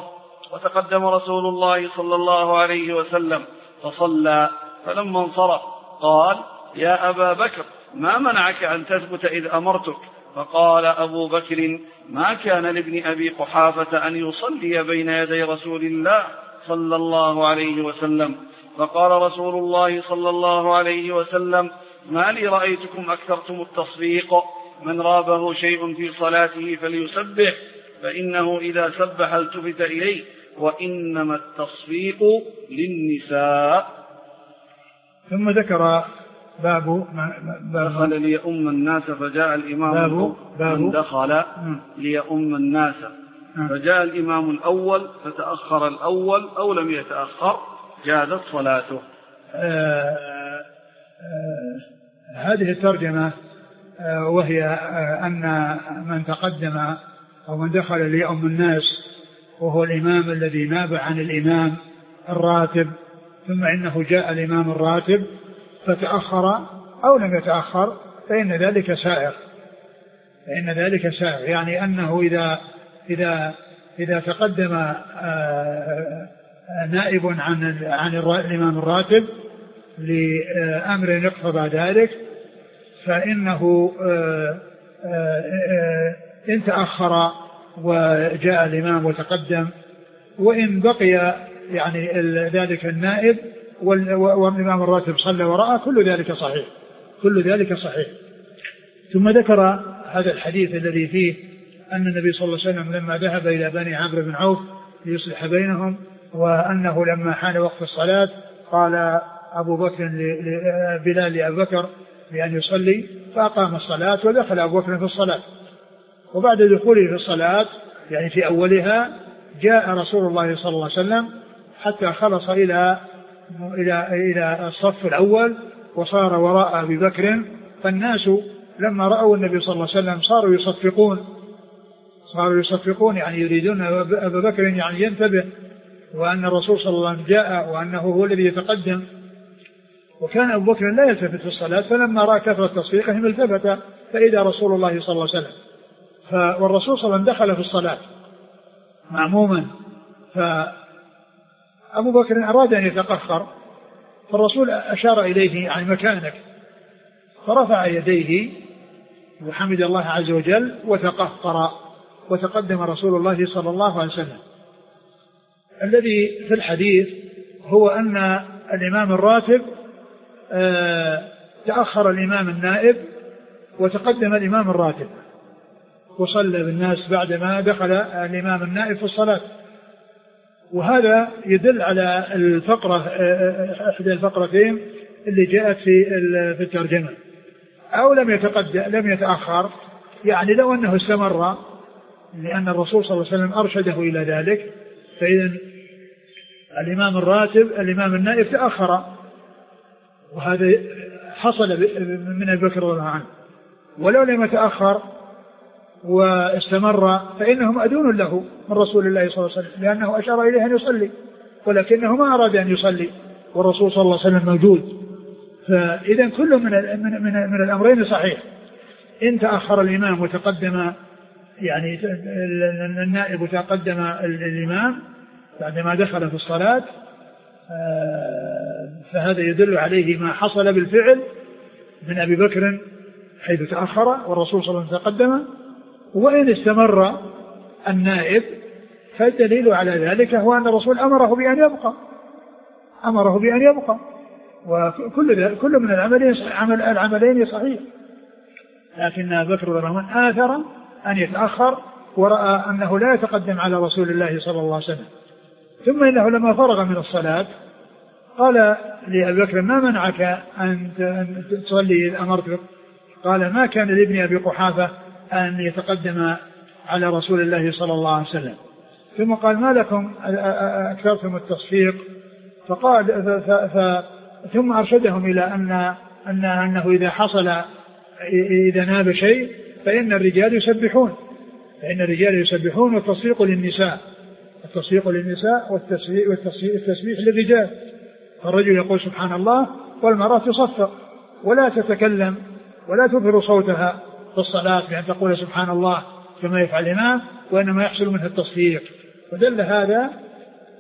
وتقدم رسول الله صلى الله عليه وسلم فصلى، فلما انصرف قال: يا أبا بكر ما منعك أن تثبت إذ أمرتك؟ فقال أبو بكر: ما كان لابن أبي قحافة أن يصلي بين يدي رسول الله صلى الله عليه وسلم. فقال رسول الله صلى الله عليه وسلم: ما لي رأيتكم أكثرتم التصفيق، من رابه شيء في صلاته فليسبح، فإنه إذا سبح التفت إليه، وإنما التصفيق للنساء. ثم ذكر باب دخل ليؤم الناس فجاء الإمام باب باب من دخل ليؤم الناس فجاء الإمام الأول فتأخر الأول أو لم يتأخر جازت صلاته. آه آه هذه الترجمة آه وهي آه أن من تقدم أو من دخل ليؤم الناس وهو الإمام الذي ناب عن الإمام الراتب، ثم إنه جاء الإمام الراتب فتأخر أو لم يتأخر فإن ذلك سائغ، فإن ذلك سائغ يعني أنه إذا إذا إذا تقدم نائب عن عن الإمام الراتب لأمر يقتضى ذلك فإنه إن تأخر وجاء الإمام وتقدم، وإن بقي يعني ذلك النائب والإمام الراتب صلى وراءه كل ذلك صحيح، كل ذلك صحيح. ثم ذكر هذا الحديث الذي فيه أن النبي صلى الله عليه وسلم لما ذهب إلى بني عمرو بن عوف ليصلح بينهم، وأنه لما حان وقت الصلاة قال أبو بكر بلال لأبي بكر بأن يصلي، فأقام الصلاة ودخل أبو بكر في الصلاة. وبعد دخوله في الصلاة يعني في أولها جاء رسول الله صلى الله عليه وسلم حتى خلص إلى إلى إلى الصف الأول وصار وراء أبي بكر، فالناس لما رأوا النبي صلى الله عليه وسلم صاروا يصفقون صاروا يصفقون يعني يريدون أبا بكر يعني ينتبه، وأن الرسول صلى الله عليه وسلم جاء وأنه هو الذي يتقدم. وكان أبو بكر لا يلتفت في الصلاة، فلما رأى كثرة تصفيقهم التفت فإذا رسول الله صلى الله عليه وسلم، والرسول صلى الله عليه وسلم دخل في الصلاة معموما، فأبو بكر أراد أن يتقهقر، فالرسول أشار إليه يعني مكانك، فرفع يديه وحمد الله عز وجل وتقهقر، وتقدم رسول الله صلى الله عليه وسلم. الذي في الحديث هو أن الإمام الراتب تأخر الإمام النائب وتقدم الإمام الراتب وصلى بالناس بعدما دخل الإمام النائب في الصلاة. وهذا يدل على الفقرة إحدى الفقرتين اللي جاءت في في الترجمة، أو لم يتقدم لم يتأخر، يعني لو أنه استمر لأن الرسول صلى الله عليه وسلم أرشده إلى ذلك، فإذا الإمام الراتب الإمام النائب تأخر، وهذا حصل من أبي بكر رضي الله عنه. ولو لم يتأخر واستمر فإنهم أدون له من رسول الله صلى الله عليه وسلم، لأنه أشار إليه أن يصلي ولكنه ما أراد أن يصلي والرسول صلى الله عليه وسلم موجود. فإذا كل من من من الأمرين صحيح، إن تأخر الإمام وتقدم يعني النائب وتقدم الإمام بعدما دخل في الصلاة، فهذا يدل عليه ما حصل بالفعل من أبي بكر حيث تأخر والرسول صلى الله عليه وسلم تقدم. وإن استمر النائب فالدليل على ذلك هو أن الرسول أمره بأن يبقى أمره بأن يبقى وكل كل من العملين عمل العملين صحيح، لكن أبو بكر رضي الله عنه آثر أن يتأخر ورأى أنه لا يتقدم على رسول الله صلى الله عليه وسلم. ثم إنه لما فرغ من الصلاة قال لأبي بكر: ما منعك أن تصلي أمرتك؟ قال: ما كان لابن أبي قحافة أن يتقدم على رسول الله صلى الله عليه وسلم. ثم قال: ما لكم أكثرتم التصفيق؟ فقال ف ف ثم أرشدهم إلى أن أن أنه إذا حصل إذا ناب شيء فإن الرجال يسبحون فإن الرجال يسبحون والتصفيق للنساء التصفيق للنساء والتسبيح للرجال. فالرجل يقول سبحان الله والمرأة تصفق ولا تتكلم ولا تظهر صوتها في الصلاة بأن تقول سبحان الله كما يفعل الإمام، وإنما يحصل منها التصفيق. ودل هذا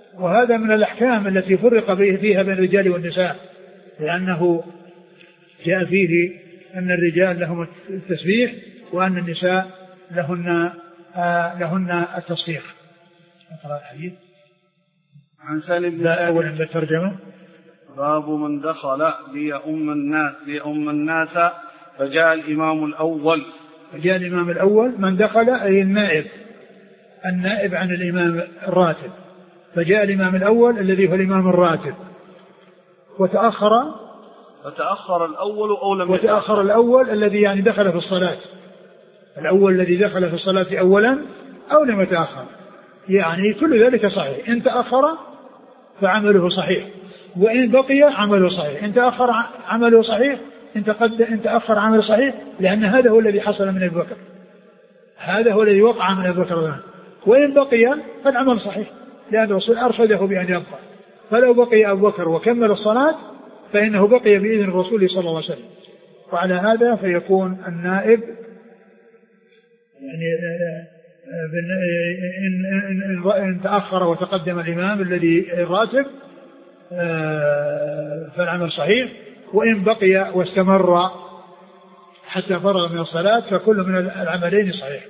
وهذا من الأحكام التي فرق فيها بين الرجال والنساء، لأنه جاء فيه أن الرجال لهم التسبيح وأن النساء لهن آه لهن التصفيق. أقرأ الحديث. عن سالم بن لا أولا بالترجمة. باب من دخل ليؤم الناس ليؤم الناس فجاء الإمام الأول. فجاء الإمام الأول من دخل أي النائب النائب عن الإمام الراتب، فجاء الإمام الأول الذي هو الإمام الراتب وتأخر فتأخر الأول أو لم وتأخر الأول الذي يعني دخل في الصلاة، الأول الذي دخل في الصلاة أولا أو لم يتأخر، يعني كل ذلك صحيح، إن تأخر فعمله صحيح وإن بقي عمله صحيح، إن تأخر عمله صحيح، إن تقدم إن تأخر عمله صحيح، لأن هذا هو الذي حصل من أبي بكر، هذا هو الذي وقع من أبي بكر، وإن بقي فالعمل صحيح لأن الرسول أرشده بأن يبقى، فلو بقي أبو بكر وكمل الصلاة فإنه بقي بإذن الرسول صلى الله عليه وسلم. وعلى هذا فيكون النائب يعني إن تأخر وتقدم الإمام الذي الراتب فالعمل صحيح، وإن بقي واستمر حتى فرغ من الصلاة فكل من العملين صحيح.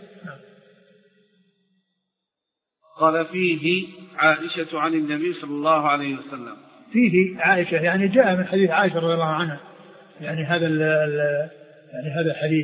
قال فيه عائشة عن النبي صلى الله عليه وسلم. فيه عائشة يعني جاء من حديث عائشة رضي الله عنها، يعني هذا ال يعني هذا الحديث.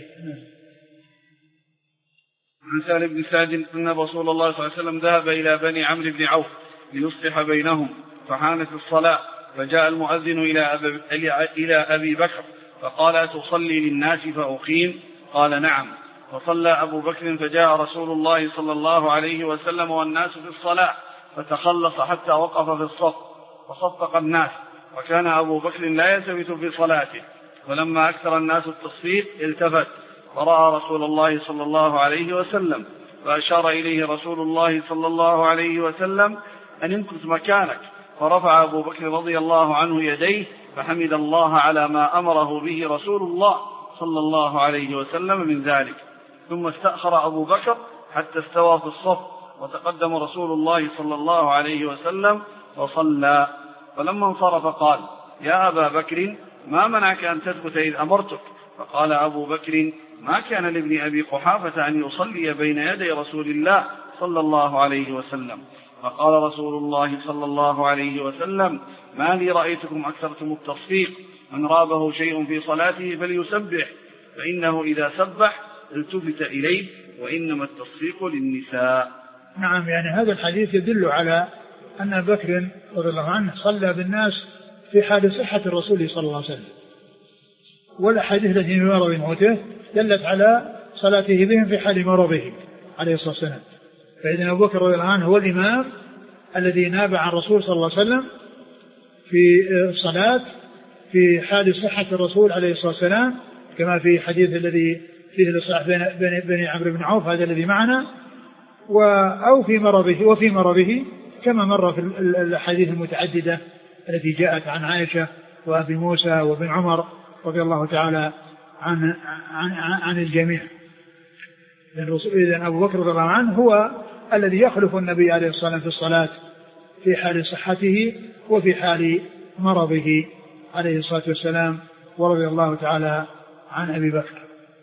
عن سالم بن سعد أن رسول الله صلى الله عليه وسلم ذهب إلى بني عمرو بن عوف ليصلح بينهم، فحانت الصلاة فجاء المؤذن إلى أبي, إلى أبي بكر فقال أتصلي للناس فأقيم؟ قال نعم. فصلى أبو بكر فجاء رسول الله صلى الله عليه وسلم والناس في الصلاة فتخلص حتى وقف في الصف فصفق الناس، وكان أبو بكر لا يلتفت في صلاته، ولما أكثر الناس التصفيق التفت فرأى رسول الله صلى الله عليه وسلم فأشار إليه رسول الله صلى الله عليه وسلم أن امكث مكانك، فرفع أبو بكر رضي الله عنه يديه فحمد الله على ما أمره به رسول الله صلى الله عليه وسلم من ذلك، ثم استأخر أبو بكر حتى استوى في الصف، وتقدم رسول الله صلى الله عليه وسلم وصلى، فلما انصرف قال يا أبا بكر ما منعك أن تثبت إذ أمرتك؟ فقال أبو بكر ما كان لابن أبي قحافة أن يصلي بين يدي رسول الله صلى الله عليه وسلم. فقال رسول الله صلى الله عليه وسلم ما لي رأيتكم أكثرتم التصفيق، من رابه شيء في صلاته فليسبح، فإنه إذا سبح التفت إليه، وإنما التصفيق للنساء. نعم، يعني هذا الحديث يدل على أن أبا بكر رضي الله عنه صلى بالناس في حال صحة الرسول صلى الله عليه وسلم، والأحاديث التي في مرض موته دلت على صلاته بهم في حال مرضه عليه الصلاة والسلام. فإذن أبو بكر رضي الله عنه هو الإمام الذي ناب عن الرسول صلى الله عليه وسلم في الصلاة في حال صحة الرسول عليه الصلاة والسلام، كما في حديث الذي فيه الإصلاح بين بني عمرو بن عوف هذا الذي معنا، أو في مرضه وفي مرضه كما مر في الحديث المتعددة التي جاءت عن عائشة وأبي موسى وابن عمر رضي الله تعالى عن, عن, عن الجميع. إذن أبو بكر رضي الله عنه هو الذي يخلف النبي عليه الصلاة والسلام في الصلاة في حال صحته وفي حال مرضه عليه الصلاة والسلام، ورضي الله تعالى عن أبي بكر.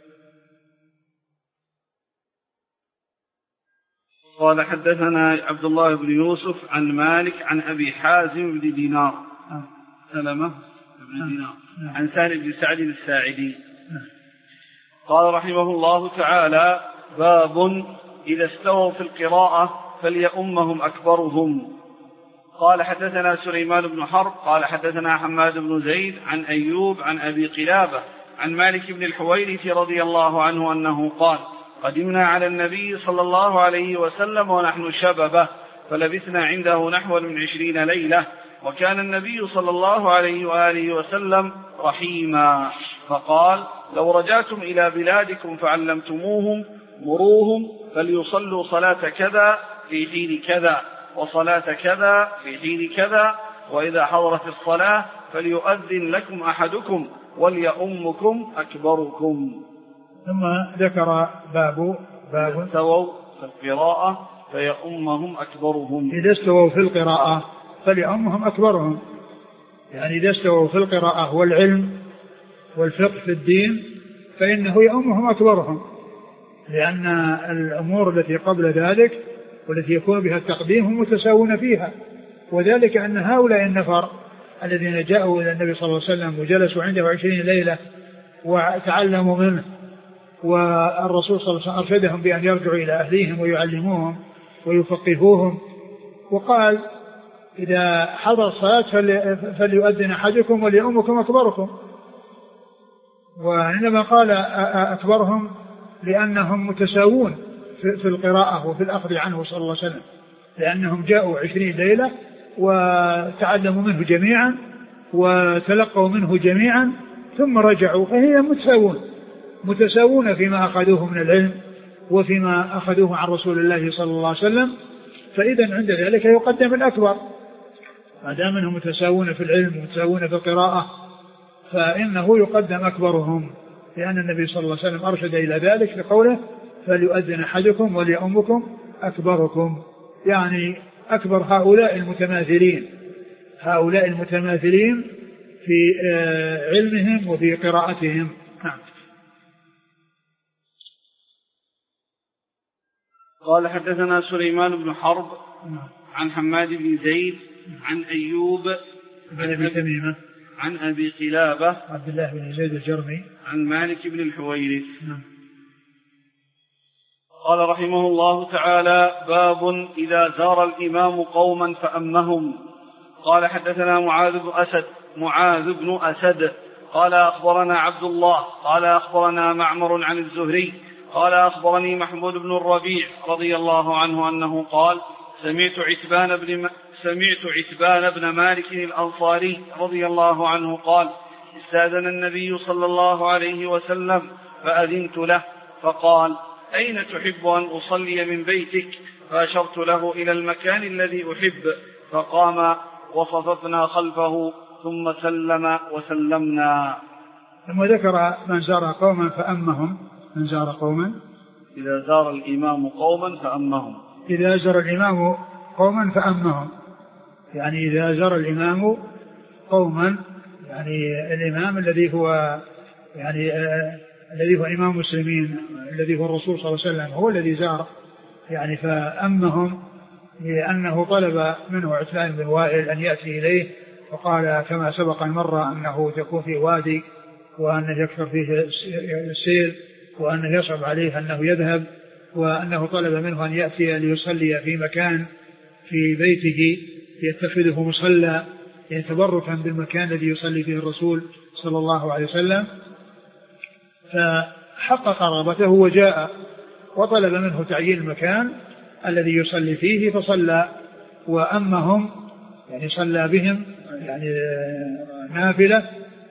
قال حدثنا عبد الله بن يوسف عن مالك عن أبي حازم بن دينار سلمة بن دينار عن سالم بن سعد الساعدي قال رحمه الله تعالى باب إذا استووا في القراءة فليؤمهم أكبرهم. قال حدثنا سليمان بن حرب قال حدثنا حماد بن زيد عن أيوب عن أبي قلابة عن مالك بن الحويرث رضي الله عنه أنه قال قدمنا على النبي صلى الله عليه وسلم ونحن شببه فلبثنا عنده نحو من عشرين ليلة، وكان النبي صلى الله عليه وآله وسلم رحيما، فقال لو رجعتم إلى بلادكم فعلمتموهم مروهم فليصلوا صلاة كذا في حين كذا وصلاة كذا في حين كذا، وإذا حضرت الصلاة فليؤذن لكم أحدكم وليؤمكم أكبركم. ثم ذكر باب باب استووا في القراءة فيؤمهم أكبرهم. إذا استووا في القراءة فليؤمهم أكبرهم، يعني إذا استووا في القراءة والعلم والفقه في الدين فإنه يؤمهم أكبرهم، لأن الأمور التي قبل ذلك والتي يكون بها التقديم هم متساوون فيها، وذلك أن هؤلاء النفر الذين جاءوا إلى النبي صلى الله عليه وسلم وجلسوا عنده عشرين ليلة وتعلموا منه، والرسول صلى الله عليه وسلم أرشدهم بأن يرجعوا إلى أهليهم ويعلموهم ويفقهوهم، وقال إذا حضر الصلاة فليؤذن أحدكم وليؤمكم أكبركم. وإنما قال أكبرهم لأنهم متساوون في القراءة وفي الأخذ عنه صلى الله عليه وسلم، لأنهم جاءوا عشرين ليلة وتعلموا منه جميعا وتلقوا منه جميعا ثم رجعوا، فهي متساوون متساوون فيما أخذوه من العلم وفيما أخذوه عن رسول الله صلى الله عليه وسلم، فإذا عند ذلك يقدم الأكبر ما دام أنهم متساوون في العلم ومتساوون في القراءة فإنه يقدم أكبرهم، لأن النبي صلى الله عليه وسلم أرشد إلى ذلك بقوله فليؤذن أحدكم وليؤمكم أكبركم، يعني أكبر هؤلاء المتماثلين هؤلاء المتماثلين في علمهم وفي قراءتهم. نعم. قال حدثنا سليمان بن حرب عن حماد بن زيد عن أيوب بن أبي تميمة عن أبي قلابة عبد الله بن زيد الجرمي عن مالك بن الحويرث. نعم. قال رحمه الله تعالى: باب إذا زار الإمام قوما فأمهم. قال حدثنا معاذ بن أسد معاذ بن أسد قال أخبرنا عبد الله قال أخبرنا معمر عن الزهري قال أخبرني محمود بن الربيع رضي الله عنه أنه قال: سمعت عتبان بن سمعت عتبان بن مالك الأنصاري رضي الله عنه قال: استأذن النبي صلى الله عليه وسلم فأذنت له فقال: أين تحب أن أصلي من بيتك؟ فأشرت له إلى المكان الذي أحب، فقام وصففنا خلفه ثم سلم وسلمنا. ثم ذكر من زار قوما فأمهم. من زار قوما إذا زار الإمام قوما فأمهم إذا زار الإمام قوما فأمهم يعني إذا زار الإمام قوما، يعني الإمام الذي هو يعني آه الذي هو إمام المسلمين الذي هو الرسول صلى الله عليه وسلم هو الذي زار، يعني فأمهم لأنه طلب منه عتبان بن وائل أن يأتي إليه، وقال كما سبق المرة أنه تكون في وادي وأنه يكثر فيه السيل وأنه يصعب عليه أنه يذهب، وأنه طلب منه أن يأتي ليصلي في مكان في بيته يتخذه مصلى يتبركا بالمكان الذي يصلي فيه الرسول صلى الله عليه وسلم، فحقق رغبته وجاء وطلب منه تعيين المكان الذي يصلي فيه فصلى وأمهم، يعني صلى بهم يعني نافلة.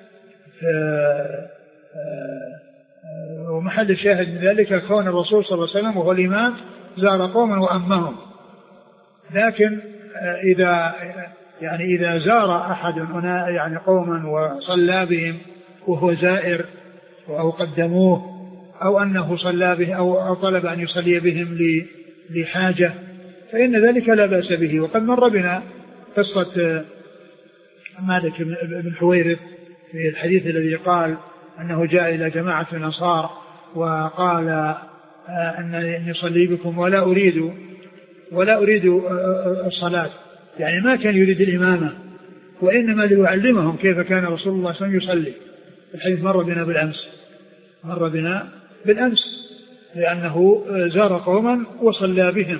ومحل الشاهد من ذلك كون الرسول صلى الله عليه وسلم وهو الإمام زار قوما وأمهم، لكن إذا يعني إذا زار أحد هنا يعني قوما وصلى بهم وهو زائر أو قدموه أو أنه صلى به أو طلب أن يصلي بهم لحاجة فإن ذلك لا بأس به. وقد مر بنا قصة مالك بن حويرث في الحديث الذي قال أنه جاء إلى جماعة الأنصار وقال أن يصلي بكم ولا أريد ولا أريد الصلاة، يعني ما كان يريد الإمامة وإنما ليعلمهم كيف كان رسول الله صلى الله عليه وسلم يصلي. الحديث مر بنا بالأمس مر بنا بالأمس لأنه زار قوما وصلى بهم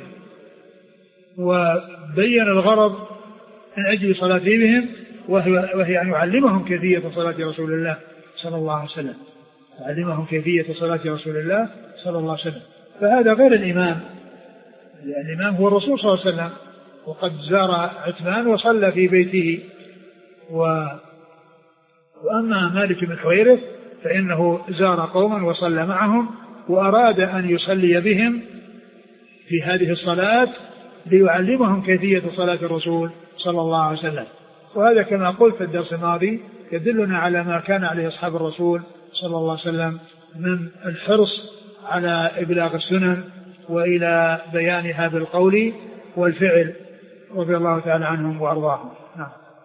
وبين الغرض من أجل صلاة بهم وهي أن يعلمهم كيفية صلاة رسول الله صلى الله عليه وسلم يعلمهم كيفية صلاة رسول الله صلى الله عليه وسلم. فهذا غير الإمام، الإمام هو الرسول صلى الله عليه وسلم، وقد زار عثمان وصلى في بيته. و... وأما مالك بن حويرث فإنه زار قوما وصلى معهم وأراد أن يصلي بهم في هذه الصلاة ليعلمهم كيفية صلاة الرسول صلى الله عليه وسلم. وهذا كما قلت في الدرس الماضي يدلنا على ما كان عليه أصحاب الرسول صلى الله عليه وسلم من الحرص على إبلاغ السنن وإلى بيانها بالقول والفعل رضي الله تعالى عنهم وأرضاهم. نعم.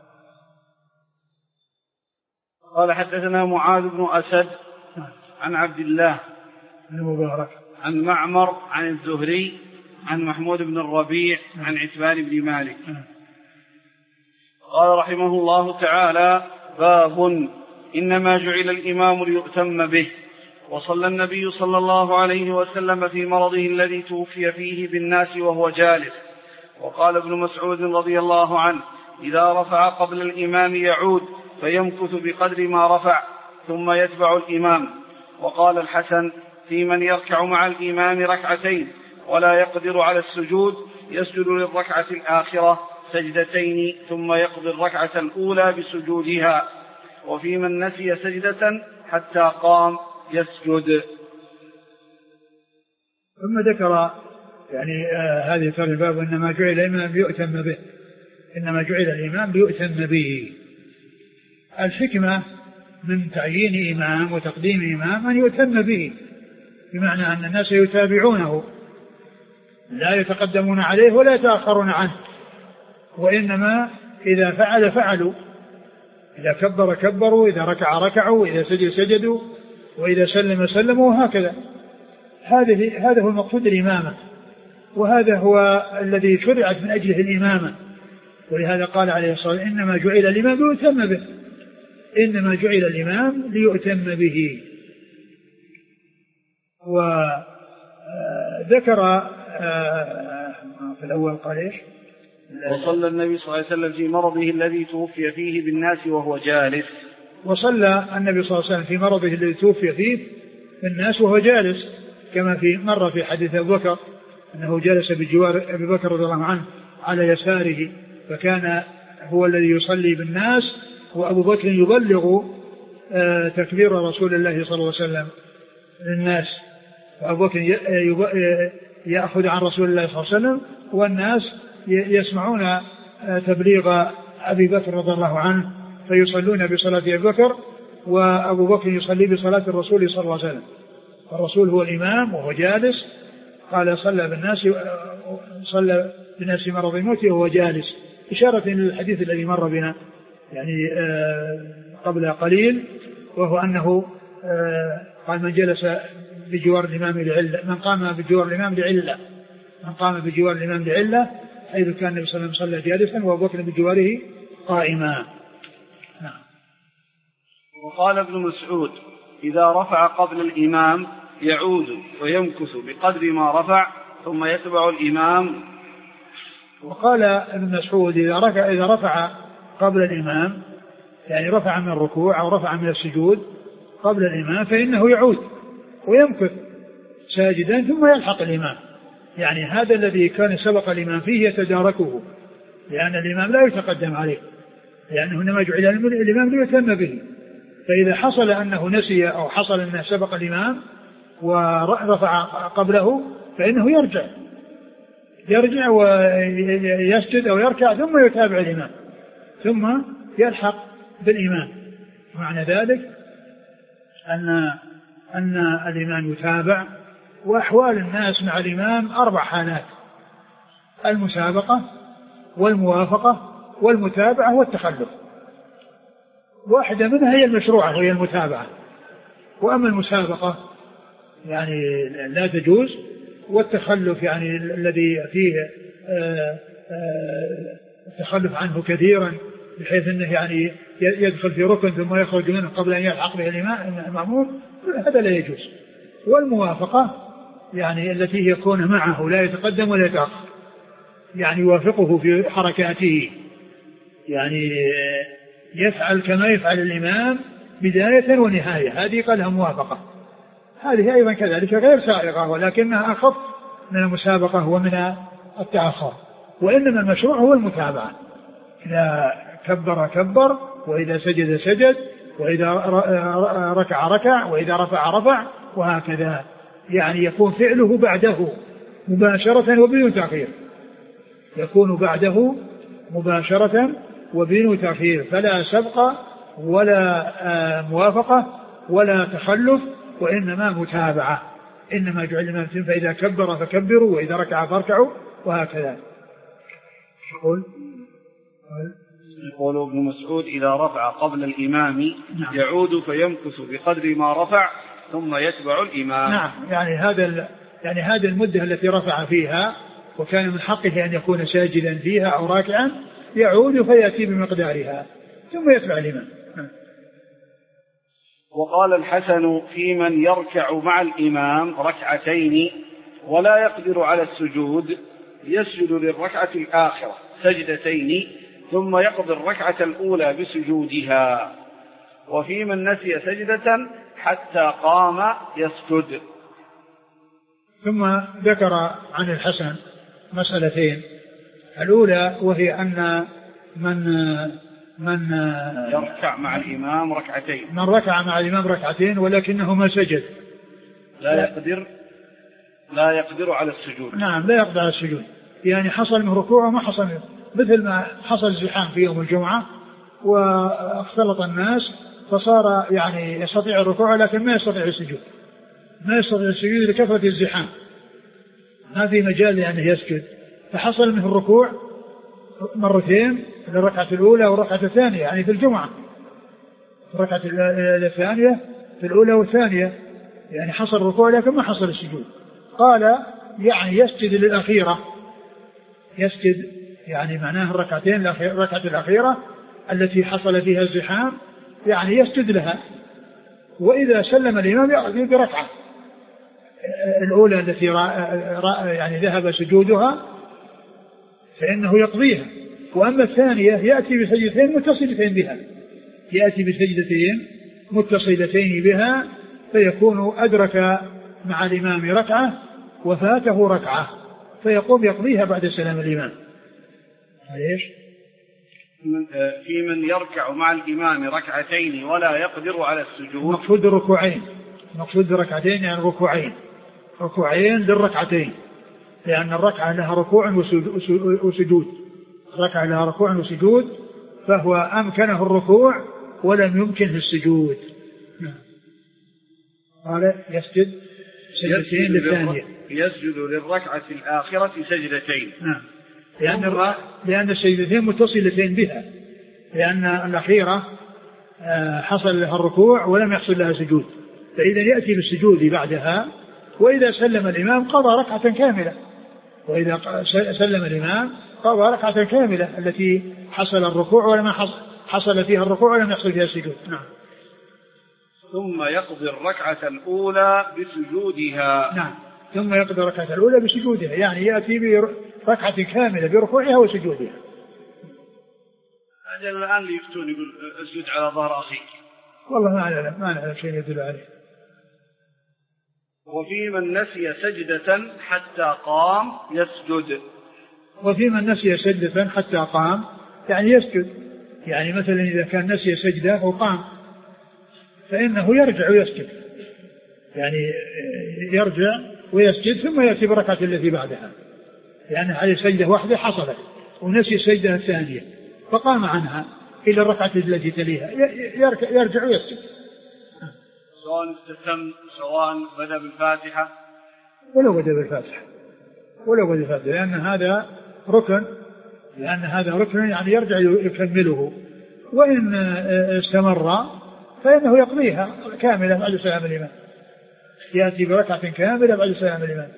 قال حدثنا معاذ بن أسد عن عبد الله بن مبارك عن معمر عن الزهري عن محمود بن الربيع عن عتبان بن مالك قال رحمه الله تعالى: باب إنما جعل الإمام ليؤتم به. وصلى النبي صلى الله عليه وسلم في مرضه الذي توفي فيه بالناس وهو جالس. وقال ابن مسعود رضي الله عنه: إذا رفع قبل الإمام يعود فيمكث بقدر ما رفع ثم يتبع الإمام. وقال الحسن: في من يركع مع الإمام ركعتين ولا يقدر على السجود يسجد للركعة الآخرة سجدتين ثم يقضي الركعة الأولى بسجودها. وفي من نسي سجدة حتى قام يسجد. ثم ذكر يعني آه هذه في الباب: إنما جعل الإمام ليؤتم به. إنما جعل الإمام ليؤتم به. الحكمة من تعيين إمام وتقديم إمام أن يؤتم به، بمعنى أن الناس يتابعونه لا يتقدمون عليه ولا يتأخرون عنه، وإنما إذا فعل فعلوا، إذا كبر كبروا، إذا ركع ركعوا، إذا سجد سجدوا، وإذا سلم سلموا، وهكذا. هذه هذا هو المقصود الإمامة، وهذا هو الذي شرعت من أجله الإمامة. ولهذا قال عليه الصلاة والسلام: إنما جعل الإمام ليؤتم به. إنما جعل الإمام ليؤتم به. وذكر في الأول قال إيش؟ وصلى النبي صلى الله عليه وسلم في مرضه الذي توفي فيه بالناس وهو جالس. وصلى النبي صلى الله عليه وسلم في مرضه الذي توفي فيه بالناس وهو جالس، كما في مرة في حديث أبي بكر أنه جلس بجوار أبي بكر رضي الله عنه على يساره، فكان هو الذي يصلي بالناس وأبو بكر يبلغ تكبير رسول الله صلى الله عليه وسلم للناس، وأبو بكر يأخذ عن رسول الله صلى الله عليه وسلم والناس يسمعون تبليغ أبي بكر رضي الله عنه، فيصلون بصلاة أبي بكر وأبو بكر يصلي بصلاة الرسول صلى الله عليه وسلم. الرسول هو الإمام وهو جالس. قال: صلى بالناس صلى بالناس مرض موته وهو جالس، إشارة للحديث الذي مر بنا يعني قبل قليل، وهو أنه قال: من جلس بجوار الإمام لعلة، من قام بجوار الإمام لعلة، من قام بجوار الإمام لعلة، حيث كان النبي صلى الله عليه وسلم صلى جالسا وأبو بكر بجواره قائما. نعم. وقال ابن مسعود: إذا رفع قبل الإمام يعود ويمكث بقدر ما رفع ثم يتبع الإمام. وقال ابن مسعود: إذا رفع, إذا رفع قبل الإمام، يعني رفع من الركوع أو رفع من السجود قبل الإمام، فإنه يعود ويمكث ساجدا ثم يلحق الإمام. يعني هذا الذي كان سبق الإمام فيه يتداركه، لأن الإمام لا يتقدم عليه، لأنه إنما جعل الإمام ليؤتم به. فإذا حصل أنه نسي أو حصل أنه سبق الإمام ورفع قبله، فإنه يرجع يرجع ويسجد أو يركع ثم يتابع الإمام ثم يلحق بالإمام. معنى ذلك أن أن الإمام يتابع. وأحوال الناس مع الإمام أربع حالات: المسابقة والموافقة والمتابعة والتخلف. واحدة منها هي المشروعة وهي المتابعة، وأما المسابقة يعني لا تجوز، والتخلف يعني الذي فيه التخلف عنه كثيرا بحيث أنه يعني يدخل في ركن ثم يخرج منه قبل أن يلحق به المأموم، هذا لا يجوز. والموافقة يعني التي يكون معه لا يتقدم ولا يتأخر، يعني يوافقه في حركاته، يعني يفعل كما يفعل الإمام بداية ونهاية، هذه قالها موافقة. هذه أيضا كذلك غير سائغة، ولكنها أخف من المسابقة ومن التأخر. وإنما المشروع هو المتابعة، إذا كبر كبر، وإذا سجد سجد، وإذا ركع ركع، وإذا رفع رفع، وهكذا. يعني يكون فعله بعده مباشرة وبدون تأخير، يكون بعده مباشرة وبدون تأخير، فلا سبق ولا موافقة ولا تخلف، وإنما متابعة. إنما جعل الإمام فإذا كبر فكبروا وإذا ركع فاركعوا وهكذا. يقول يقول ابن مسعود إذا رفع قبل الإمام نعم. يعود فيمكث بقدر ما رفع ثم يتبع الإمام. نعم يعني هذا يعني هذه المدة التي رفع فيها وكان من حقه أن يكون ساجدا فيها أو راكعا يعود فيأتي بمقدارها ثم يتبع الإمام. وقال الحسن في من يركع مع الإمام ركعتين ولا يقدر على السجود يسجد للركعة الآخرة سجدتين ثم يقضي الركعة الأولى بسجودها. وفي من نسي سجدة حتى قام يسجد. ثم ذكر عن الحسن مسألتين، الأولى وهي أن من من يركع مع الإمام ركعتين من ركع مع الإمام ركعتين ولكنه ما سجد لا يقدر لا يقدر على السجود. نعم لا يقدر على السجود، يعني حصل من ركوعه ما حصل منه، مثل ما حصل زحام في يوم الجمعة واختلط الناس فصار يعني يستطيع الركوع لكن ما يستطيع السجود ما يستطيع السجود لكثرة الزحام، ما في مجال لأنه يسجد، فحصل منه الركوع مرتين، الركعة الأولى والركعة الثانية يعني في الجمعة، الركعة الثانية في الأولى والثانية يعني حصل الركوع لكن ما حصل السجود. قال يعني يسجد للأخيرة، يسجد يعني معناه الركعتين الركعة الأخيرة التي حصل فيها الزحام يعني يسجد لها، وإذا سلم الإمام يأتي بركعة الأولى التي يعني ذهب سجودها فإنه يقضيها، وأما الثانية يأتي بسجدتين متصلتين بها يأتي بسجدتين متصلتين بها فيكون أدرك مع الإمام ركعة وفاته ركعة فيقوم يقضيها بعد سلام الإمام. ليش؟ في من يركع مع الإمام ركعتين ولا يقدر على السجود. مقصود الركوعين، مقصود ركعتين يعني ركوعين، ركوعين للركعتين، لأن الركعة لها ركوع وسجود، الركعة لها ركوع وسجود فهو أمكنه الركوع ولم يمكنه السجود. قال يسجد سجدتين للثانية، يسجد للركعة الآخرة سجدتين. نعم. لأن لأن السجدتين متصلتين بها، لأن الأخيرة حصل لها الركوع ولم يحصل لها سجود، فإذا يأتي بالسجود بعدها، وإذا سلم الإمام قضى ركعة كاملة، وإذا سلم الإمام قضى ركعة كاملة التي حصل الركوع ولم حصل فيها الركوع ولم يحصل فيها السجود. نعم. ثم يقضي الركعة الأولى بسجودها. نعم. ثم يقضي الركعة الأولى بسجودها، يعني يأتي بركعة كاملة بركوعها وسجودها. أجل الآن ليفتون يقول اسجد على ظهر أخيك. والله ما نعلم ما نعلم شيء يدل عليه. وفي من نسي سجدة حتى قام يسجد. وفي من نسي سجدة حتى قام يعني يسجد، يعني مثلا إذا كان نسي سجدة وقام فإنه يرجع ويسجد، يعني يرجع ويسجد ثم يأتي بركعة التي بعدها، لأن يعني هذه سجدة واحدة حصلت ونسي السجدة الثانية فقام عنها إلى الركعة التي تليها يرجع ويسجد، سواء استتم سواء بدأ بالفاتحة ولو بدأ بالفاتحة ولو بدأ بالفاتحة لأن هذا ركن، لأن هذا ركن يعني يرجع يكمله، وإن استمر فإنه يقضيها كاملة بعد سلام الإمام، يأتي بركعة كاملة بعد سلام الإمام.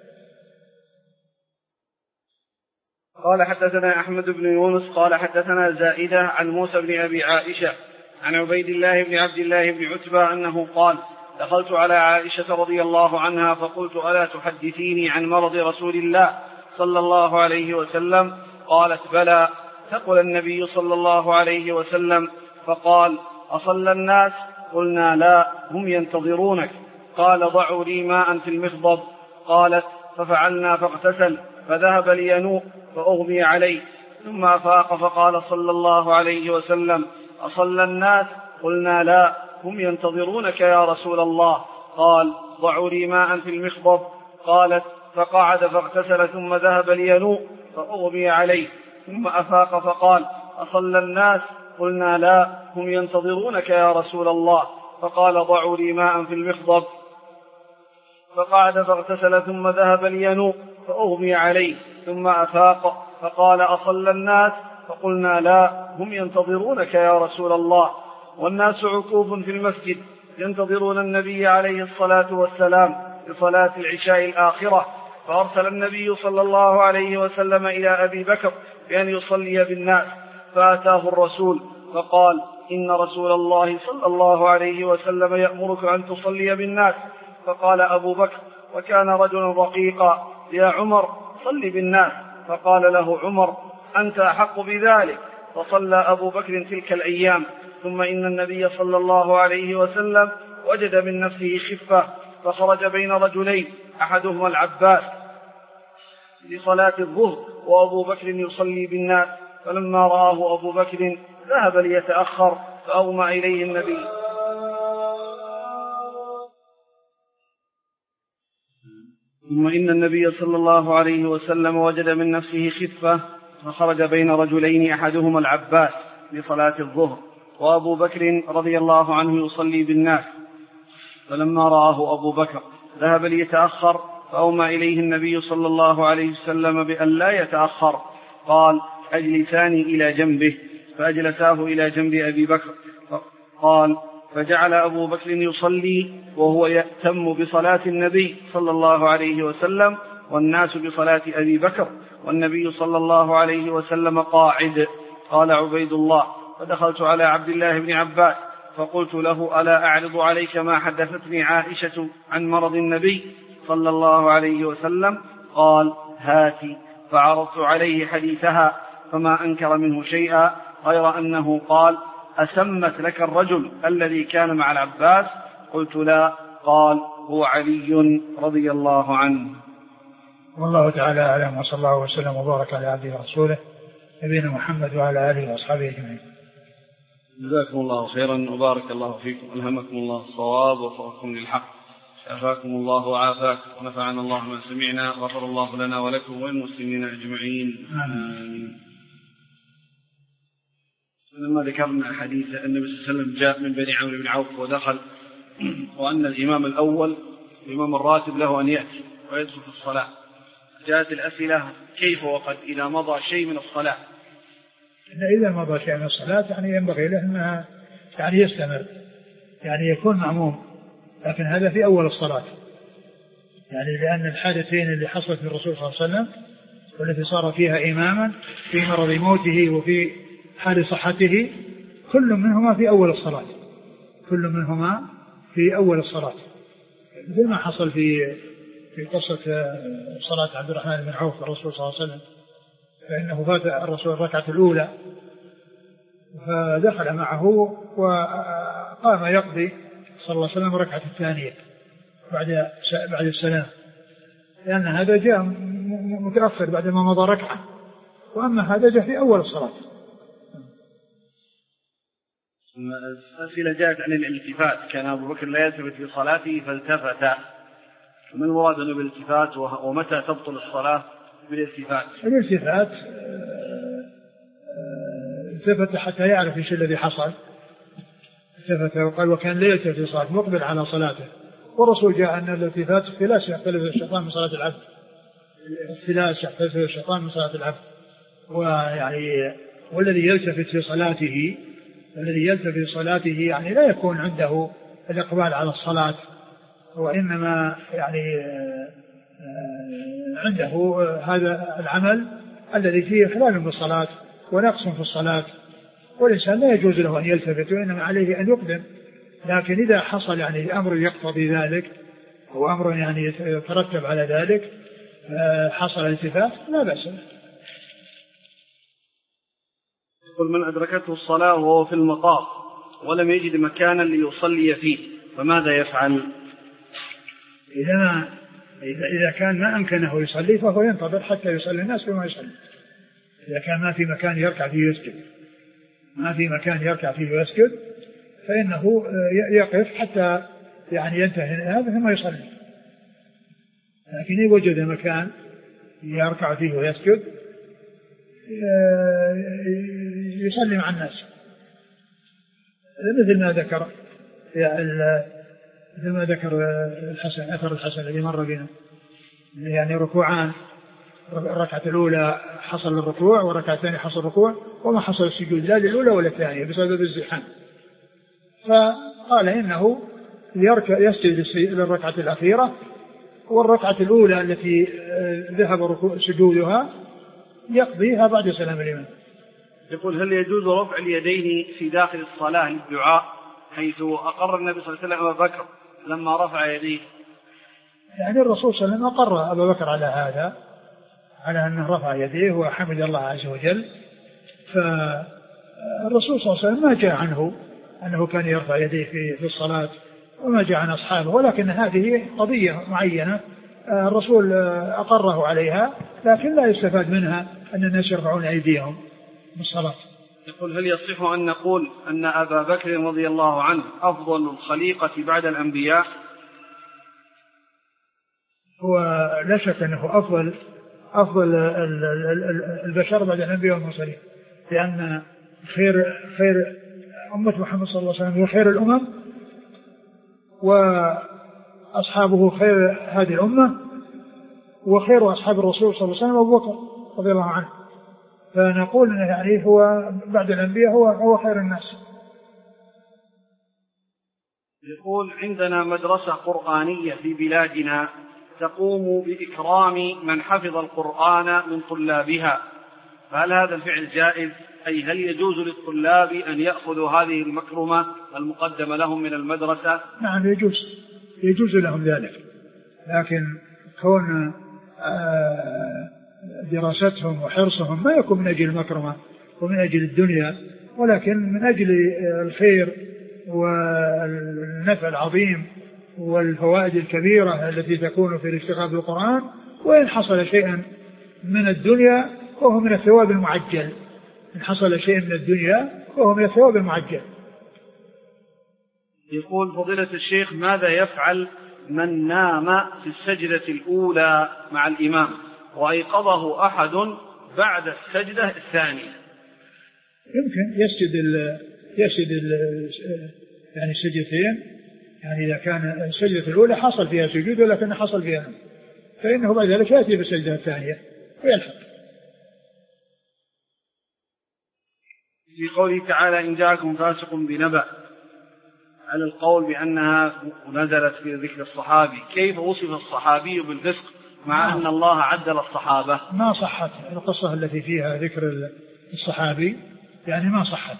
قال حدثنا أحمد بن يونس قال حدثنا زائدة عن موسى بن أبي عائشة عن عبيد الله بن عبد الله بن عتبة أنه قال دخلت على عائشة رضي الله عنها فقلت ألا تحدثيني عن مرض رسول الله صلى الله عليه وسلم؟ قالت بلى. ثقل النبي صلى الله عليه وسلم فقال أصلى الناس؟ قلنا لا هم ينتظرونك. قال ضعوا لي ماء في المخضب. قالت ففعلنا فاغتسل فذهب لينوء فأغمي عليه ثم أفاق فقال صلى الله عليه وسلم أصلى الناس؟ قلنا لا هم ينتظرونك يا رسول الله. قال ضعوا لي ماء في المخضب. قالت فقعد فاغتسل ثم ذهب لينوء فأغمي عليه ثم أفاق فقال أصلى الناس؟ قلنا لا هم ينتظرونك يا رسول الله. فقال ضعوا لي ماء في المخضب. فقعد فاغتسل ثم ذهب لينوء فأغمي عليه ثم أفاق فقال أصلى الناس؟ فقلنا لا، هم ينتظرونك يا رسول الله، والناس عكوف في المسجد ينتظرون النبي عليه الصلاة والسلام لصلاة العشاء الآخرة. فأرسل النبي صلى الله عليه وسلم إلى أبي بكر بأن يصلي بالناس، فأتاه الرسول فقال إن رسول الله صلى الله عليه وسلم يأمرك أن تصلي بالناس. فقال أبو بكر وكان رجلا رقيقا يا عمر صل بالناس. فقال له عمر أنت أحق بذلك. فصلى أبو بكر تلك الأيام. ثم إن النبي صلى الله عليه وسلم وجد من نفسه خفة فخرج بين رجلين أحدهما العباس لصلاة الظهر وأبو بكر يصلي بالناس، فلما رآه أبو بكر ذهب ليتأخر فأومى إليه النبي ثم إن النبي صلى الله عليه وسلم وجد من نفسه خفة فخرج بين رجلين أحدهما العباس لصلاة الظهر وأبو بكر رضي الله عنه يصلي بالناس، فلما رآه أبو بكر ذهب ليتأخر فأومى إليه النبي صلى الله عليه وسلم بأن لا يتأخر. قال أجلساني إلى جنبه، فأجلساه إلى جنب أبي بكر. قال فجعل أبو بكر يصلي وهو يأتم بصلاة النبي صلى الله عليه وسلم والناس بصلاة أبي بكر والنبي صلى الله عليه وسلم قاعد. قال عبيد الله فدخلت على عبد الله بن عباس فقلت له ألا أعرض عليك ما حدثتني عائشة عن مرض النبي صلى الله عليه وسلم؟ قال هاتي. فعرضت عليه حديثها فما أنكر منه شيئا غير أنه قال أسمت لك الرجل الذي كان مع العباس؟ قلت لا. قال هو علي رضي الله عنه. والله تعالى أعلم، وصلى الله وسلم وبارك على عبده ورسوله نبينا محمد وعلى آله وأصحابه أجمعين. جزاكم الله خيرا وبارك الله فيكم، ألهمكم الله الصواب ووفقكم للحق، شفاكم الله وعافاكم ونفعنا الله ما سمعنا، غفر الله لنا ولكم والمسلمين أجمعين آمين. لما ذكرنا حديث النبي صلى الله عليه وسلم جاء من بني عمرو بن عوف ودخل، وأن الإمام الأول الإمام الراتب له أن يأتي ويدخل في الصلاة، جاءت الأسئلة كيف وقد إذا مضى شيء من الصلاة؟ إذا مضى شيء من الصلاة يعني ينبغي له أنها يعني يستمر، يعني يكون معموم، لكن هذا في أول الصلاة، يعني لأن الحادثين اللي حصلت للرسول صلى الله عليه وسلم والتي صار فيها إماما في مرض موته وفي حال صحته كل منهما في أول الصلاة، كل منهما في أول الصلاة، مثل ما حصل في في قصة صلاة عبد الرحمن بن عوف الرسول صلى الله عليه وسلم، فإنه فات الرسول الركعة الأولى فدخل معه وقام يقضي صلى الله عليه وسلم الركعة الثانية بعد بعد السلام، لأن هذا جاء متأخر بعد ما مضى ركعة، وأما هذا جاء في أول الصلاة. الأسئلة جاءت عن الالتفات، كان أبو بكر لا يلتفت في صلاته فالتفت، من مراد بالالتفات ومتى تبطل الصلاة بالالتفات؟ الالتفات التفت حتى يعرف ايش الذي حصل، التفت وقال وكان لا يلتفت في صلاته مقبل على صلاته، والرسول جاء أن الالتفات اختلاس يختلف الشيطان من صلاة العبد، اختلاس يختلف الشيطان من صلاة العبد، ويعني والذي يلتفت في صلاته الذي يلتفت في صلاته يعني لا يكون عنده الإقبال على الصلاة، وإنما يعني عنده هذا العمل الذي فيه خلال بالصلاة ونقص في الصلاة، والإنسان لا يجوز له أن يلتفت وإنما عليه أن يقدم، لكن إذا حصل يعني أمر يقتضي ذلك وأمر يعني يترتب على ذلك حصل التفات لا بأس. يقول من أدركته الصلاة وهو في المطاف ولم يجد مكانا ليصلي فيه فماذا يفعل؟ إذا إذا كان ما أمكنه يصلي فهو ينتظر حتى يصلي الناس بما يصلي. إذا كان ما في مكان يركع فيه يسجد ما في مكان يركع فيه ويسجد فإنه يقف حتى يعني ينتهي هذا ثم يصلي، لكن إذا وجد مكان يركع فيه ويسجد يصلي مع الناس، مثل ما ذكر مثل ما ذكر الحسن أثر الحسن الذي مر بنا، يعني ركوعان، الركعة الأولى حصل الركوع والركعة الثانية حصل الركوع وما حصل السجود لا للأولى ولا الثانية بسبب الزحام. فقال إنه يركع يسجد للركعة الأخيرة، والركعة الأولى التي ذهب سجودها يقضيها بعد سلام الإمام. يقول هل يجوز رفع اليدين في داخل الصلاة للدعاء، حيث أقر النبي صلى الله عليه وسلم أبا بكر لما رفع يديه؟ يعني الرسول صلى الله عليه وسلم أقر أبا بكر على هذا، على أنه رفع يديه وحمد الله عز وجل. فالرسول صلى الله عليه وسلم ما جاء عنه أنه كان يرفع يديه في الصلاة، وما جاء عن أصحابه، ولكن هذه قضية معينة الرسول أقره عليها، لكن لا يستفاد منها أن الناس يرفعون أيديهم في الصلاة. يقول هل يصح أن نقول أن أبا بكر رضي الله عنه أفضل الخليقة بعد الأنبياء؟ هو لا شك أنه أفضل أفضل البشر بعد الأنبياء والمرسلين، لأن خير خير أمة محمد صلى الله عليه وسلم هو خير الأمم، وأصحابه خير هذه الأمة، وخير أصحاب الرسول صلى الله عليه وسلم أبو بكر رضي الله عنه. فنقول أنه يعني هو بعد الأنبياء هو هو خير الناس. يقول عندنا مدرسة قرآنية في بلادنا تقوم بإكرام من حفظ القرآن من طلابها، فهل هذا الفعل جائز؟ أي هل يجوز للطلاب أن يأخذوا هذه المكرمة المقدمة لهم من المدرسة؟ نعم يجوز، يجوز لهم ذلك، لكن كون دراستهم وحرصهم ما يكون من أجل المكرمة ومن أجل الدنيا، ولكن من أجل الخير والنفع العظيم والفوائد الكبيرة التي تكون في الاشتغال بالقرآن. وإن حصل شيئا من الدنيا وهو من الثواب المعجل، إن حصل شيء من الدنيا وهو من الثواب المعجل. يقول فضيلة الشيخ ماذا يفعل من نام في السجدة الأولى مع الإمام وأيقظه أحد بعد السجدة الثانية؟ يمكن يسجد ال يسجد ال يعني السجدتين، يعني إذا كان السجدة الأولى حصل فيها سجود ولكن حصل فيها، فإنه بعد ذلك يأتي بالسجدة الثانية ويلحق. في قوله تعالى إن جاءكم فاسق بنبأ، على القول بأنها نزلت في ذكر الصحابي، كيف وصف الصحابي بالفسق مع أن الله عدل الصحابة؟ ما صحت القصة التي فيها ذكر الصحابي، يعني ما صحت.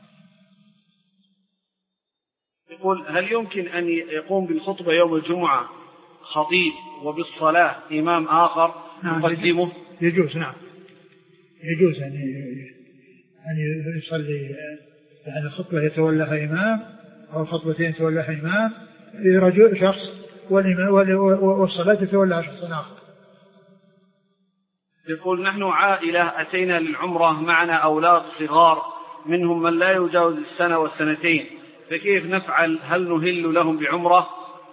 يقول هل يمكن أن يقوم بالخطبة يوم الجمعة خطيب وبالصلاة إمام آخر يقدمه؟ يجوز، نعم يجوز أن يعني يصلي، يعني الخطبة يتولاها إمام أو الخطبتين يتولاها إمام رجل شخص والصلاة يتولاها شخص آخر. يقول نحن عائلة أتينا للعمرة معنا أولاد صغار منهم من لا يجاوز السنة والسنتين، فكيف نفعل؟ هل نهل لهم بعمرة؟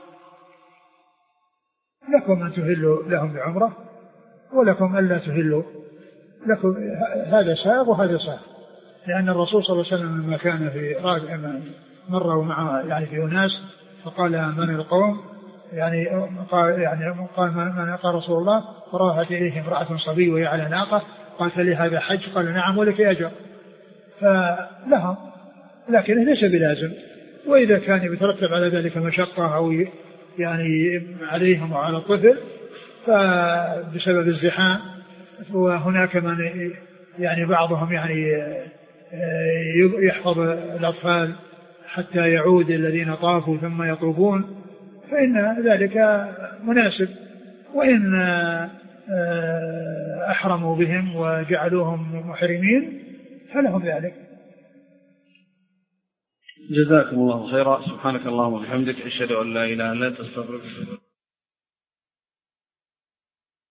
لكم أن تهلوا لهم بعمرة ولكم ألا تهلوا، لكم هذا سائغ وهذا سائغ، لأن الرسول صلى الله عليه وسلم لما كان في راجع مرة مع يعني في أناس فقال من القوم، يعني قال يعني قال من قال رسول الله، فراحت إليه امرأة صبي وهي على ناقة، قالت لي هذا حج؟ قال نعم ولك أجر. فلها لكن ليس بلازم، وإذا كان يترتب على ذلك مشقة أو يعني عليهم وعلى الطفل فبسبب الزحام، وهناك من يعني بعضهم يعني يحفظ الأطفال حتى يعود الذين طافوا ثم يطوفون، فإن ذلك مناسب. وإن أحرموا بهم وجعلوهم محرمين فلهم ذلك. جزاكم الله خيرا. سبحانك اللهم وبحمدك أشهد أن لا إله إلا أنت أستغفرك.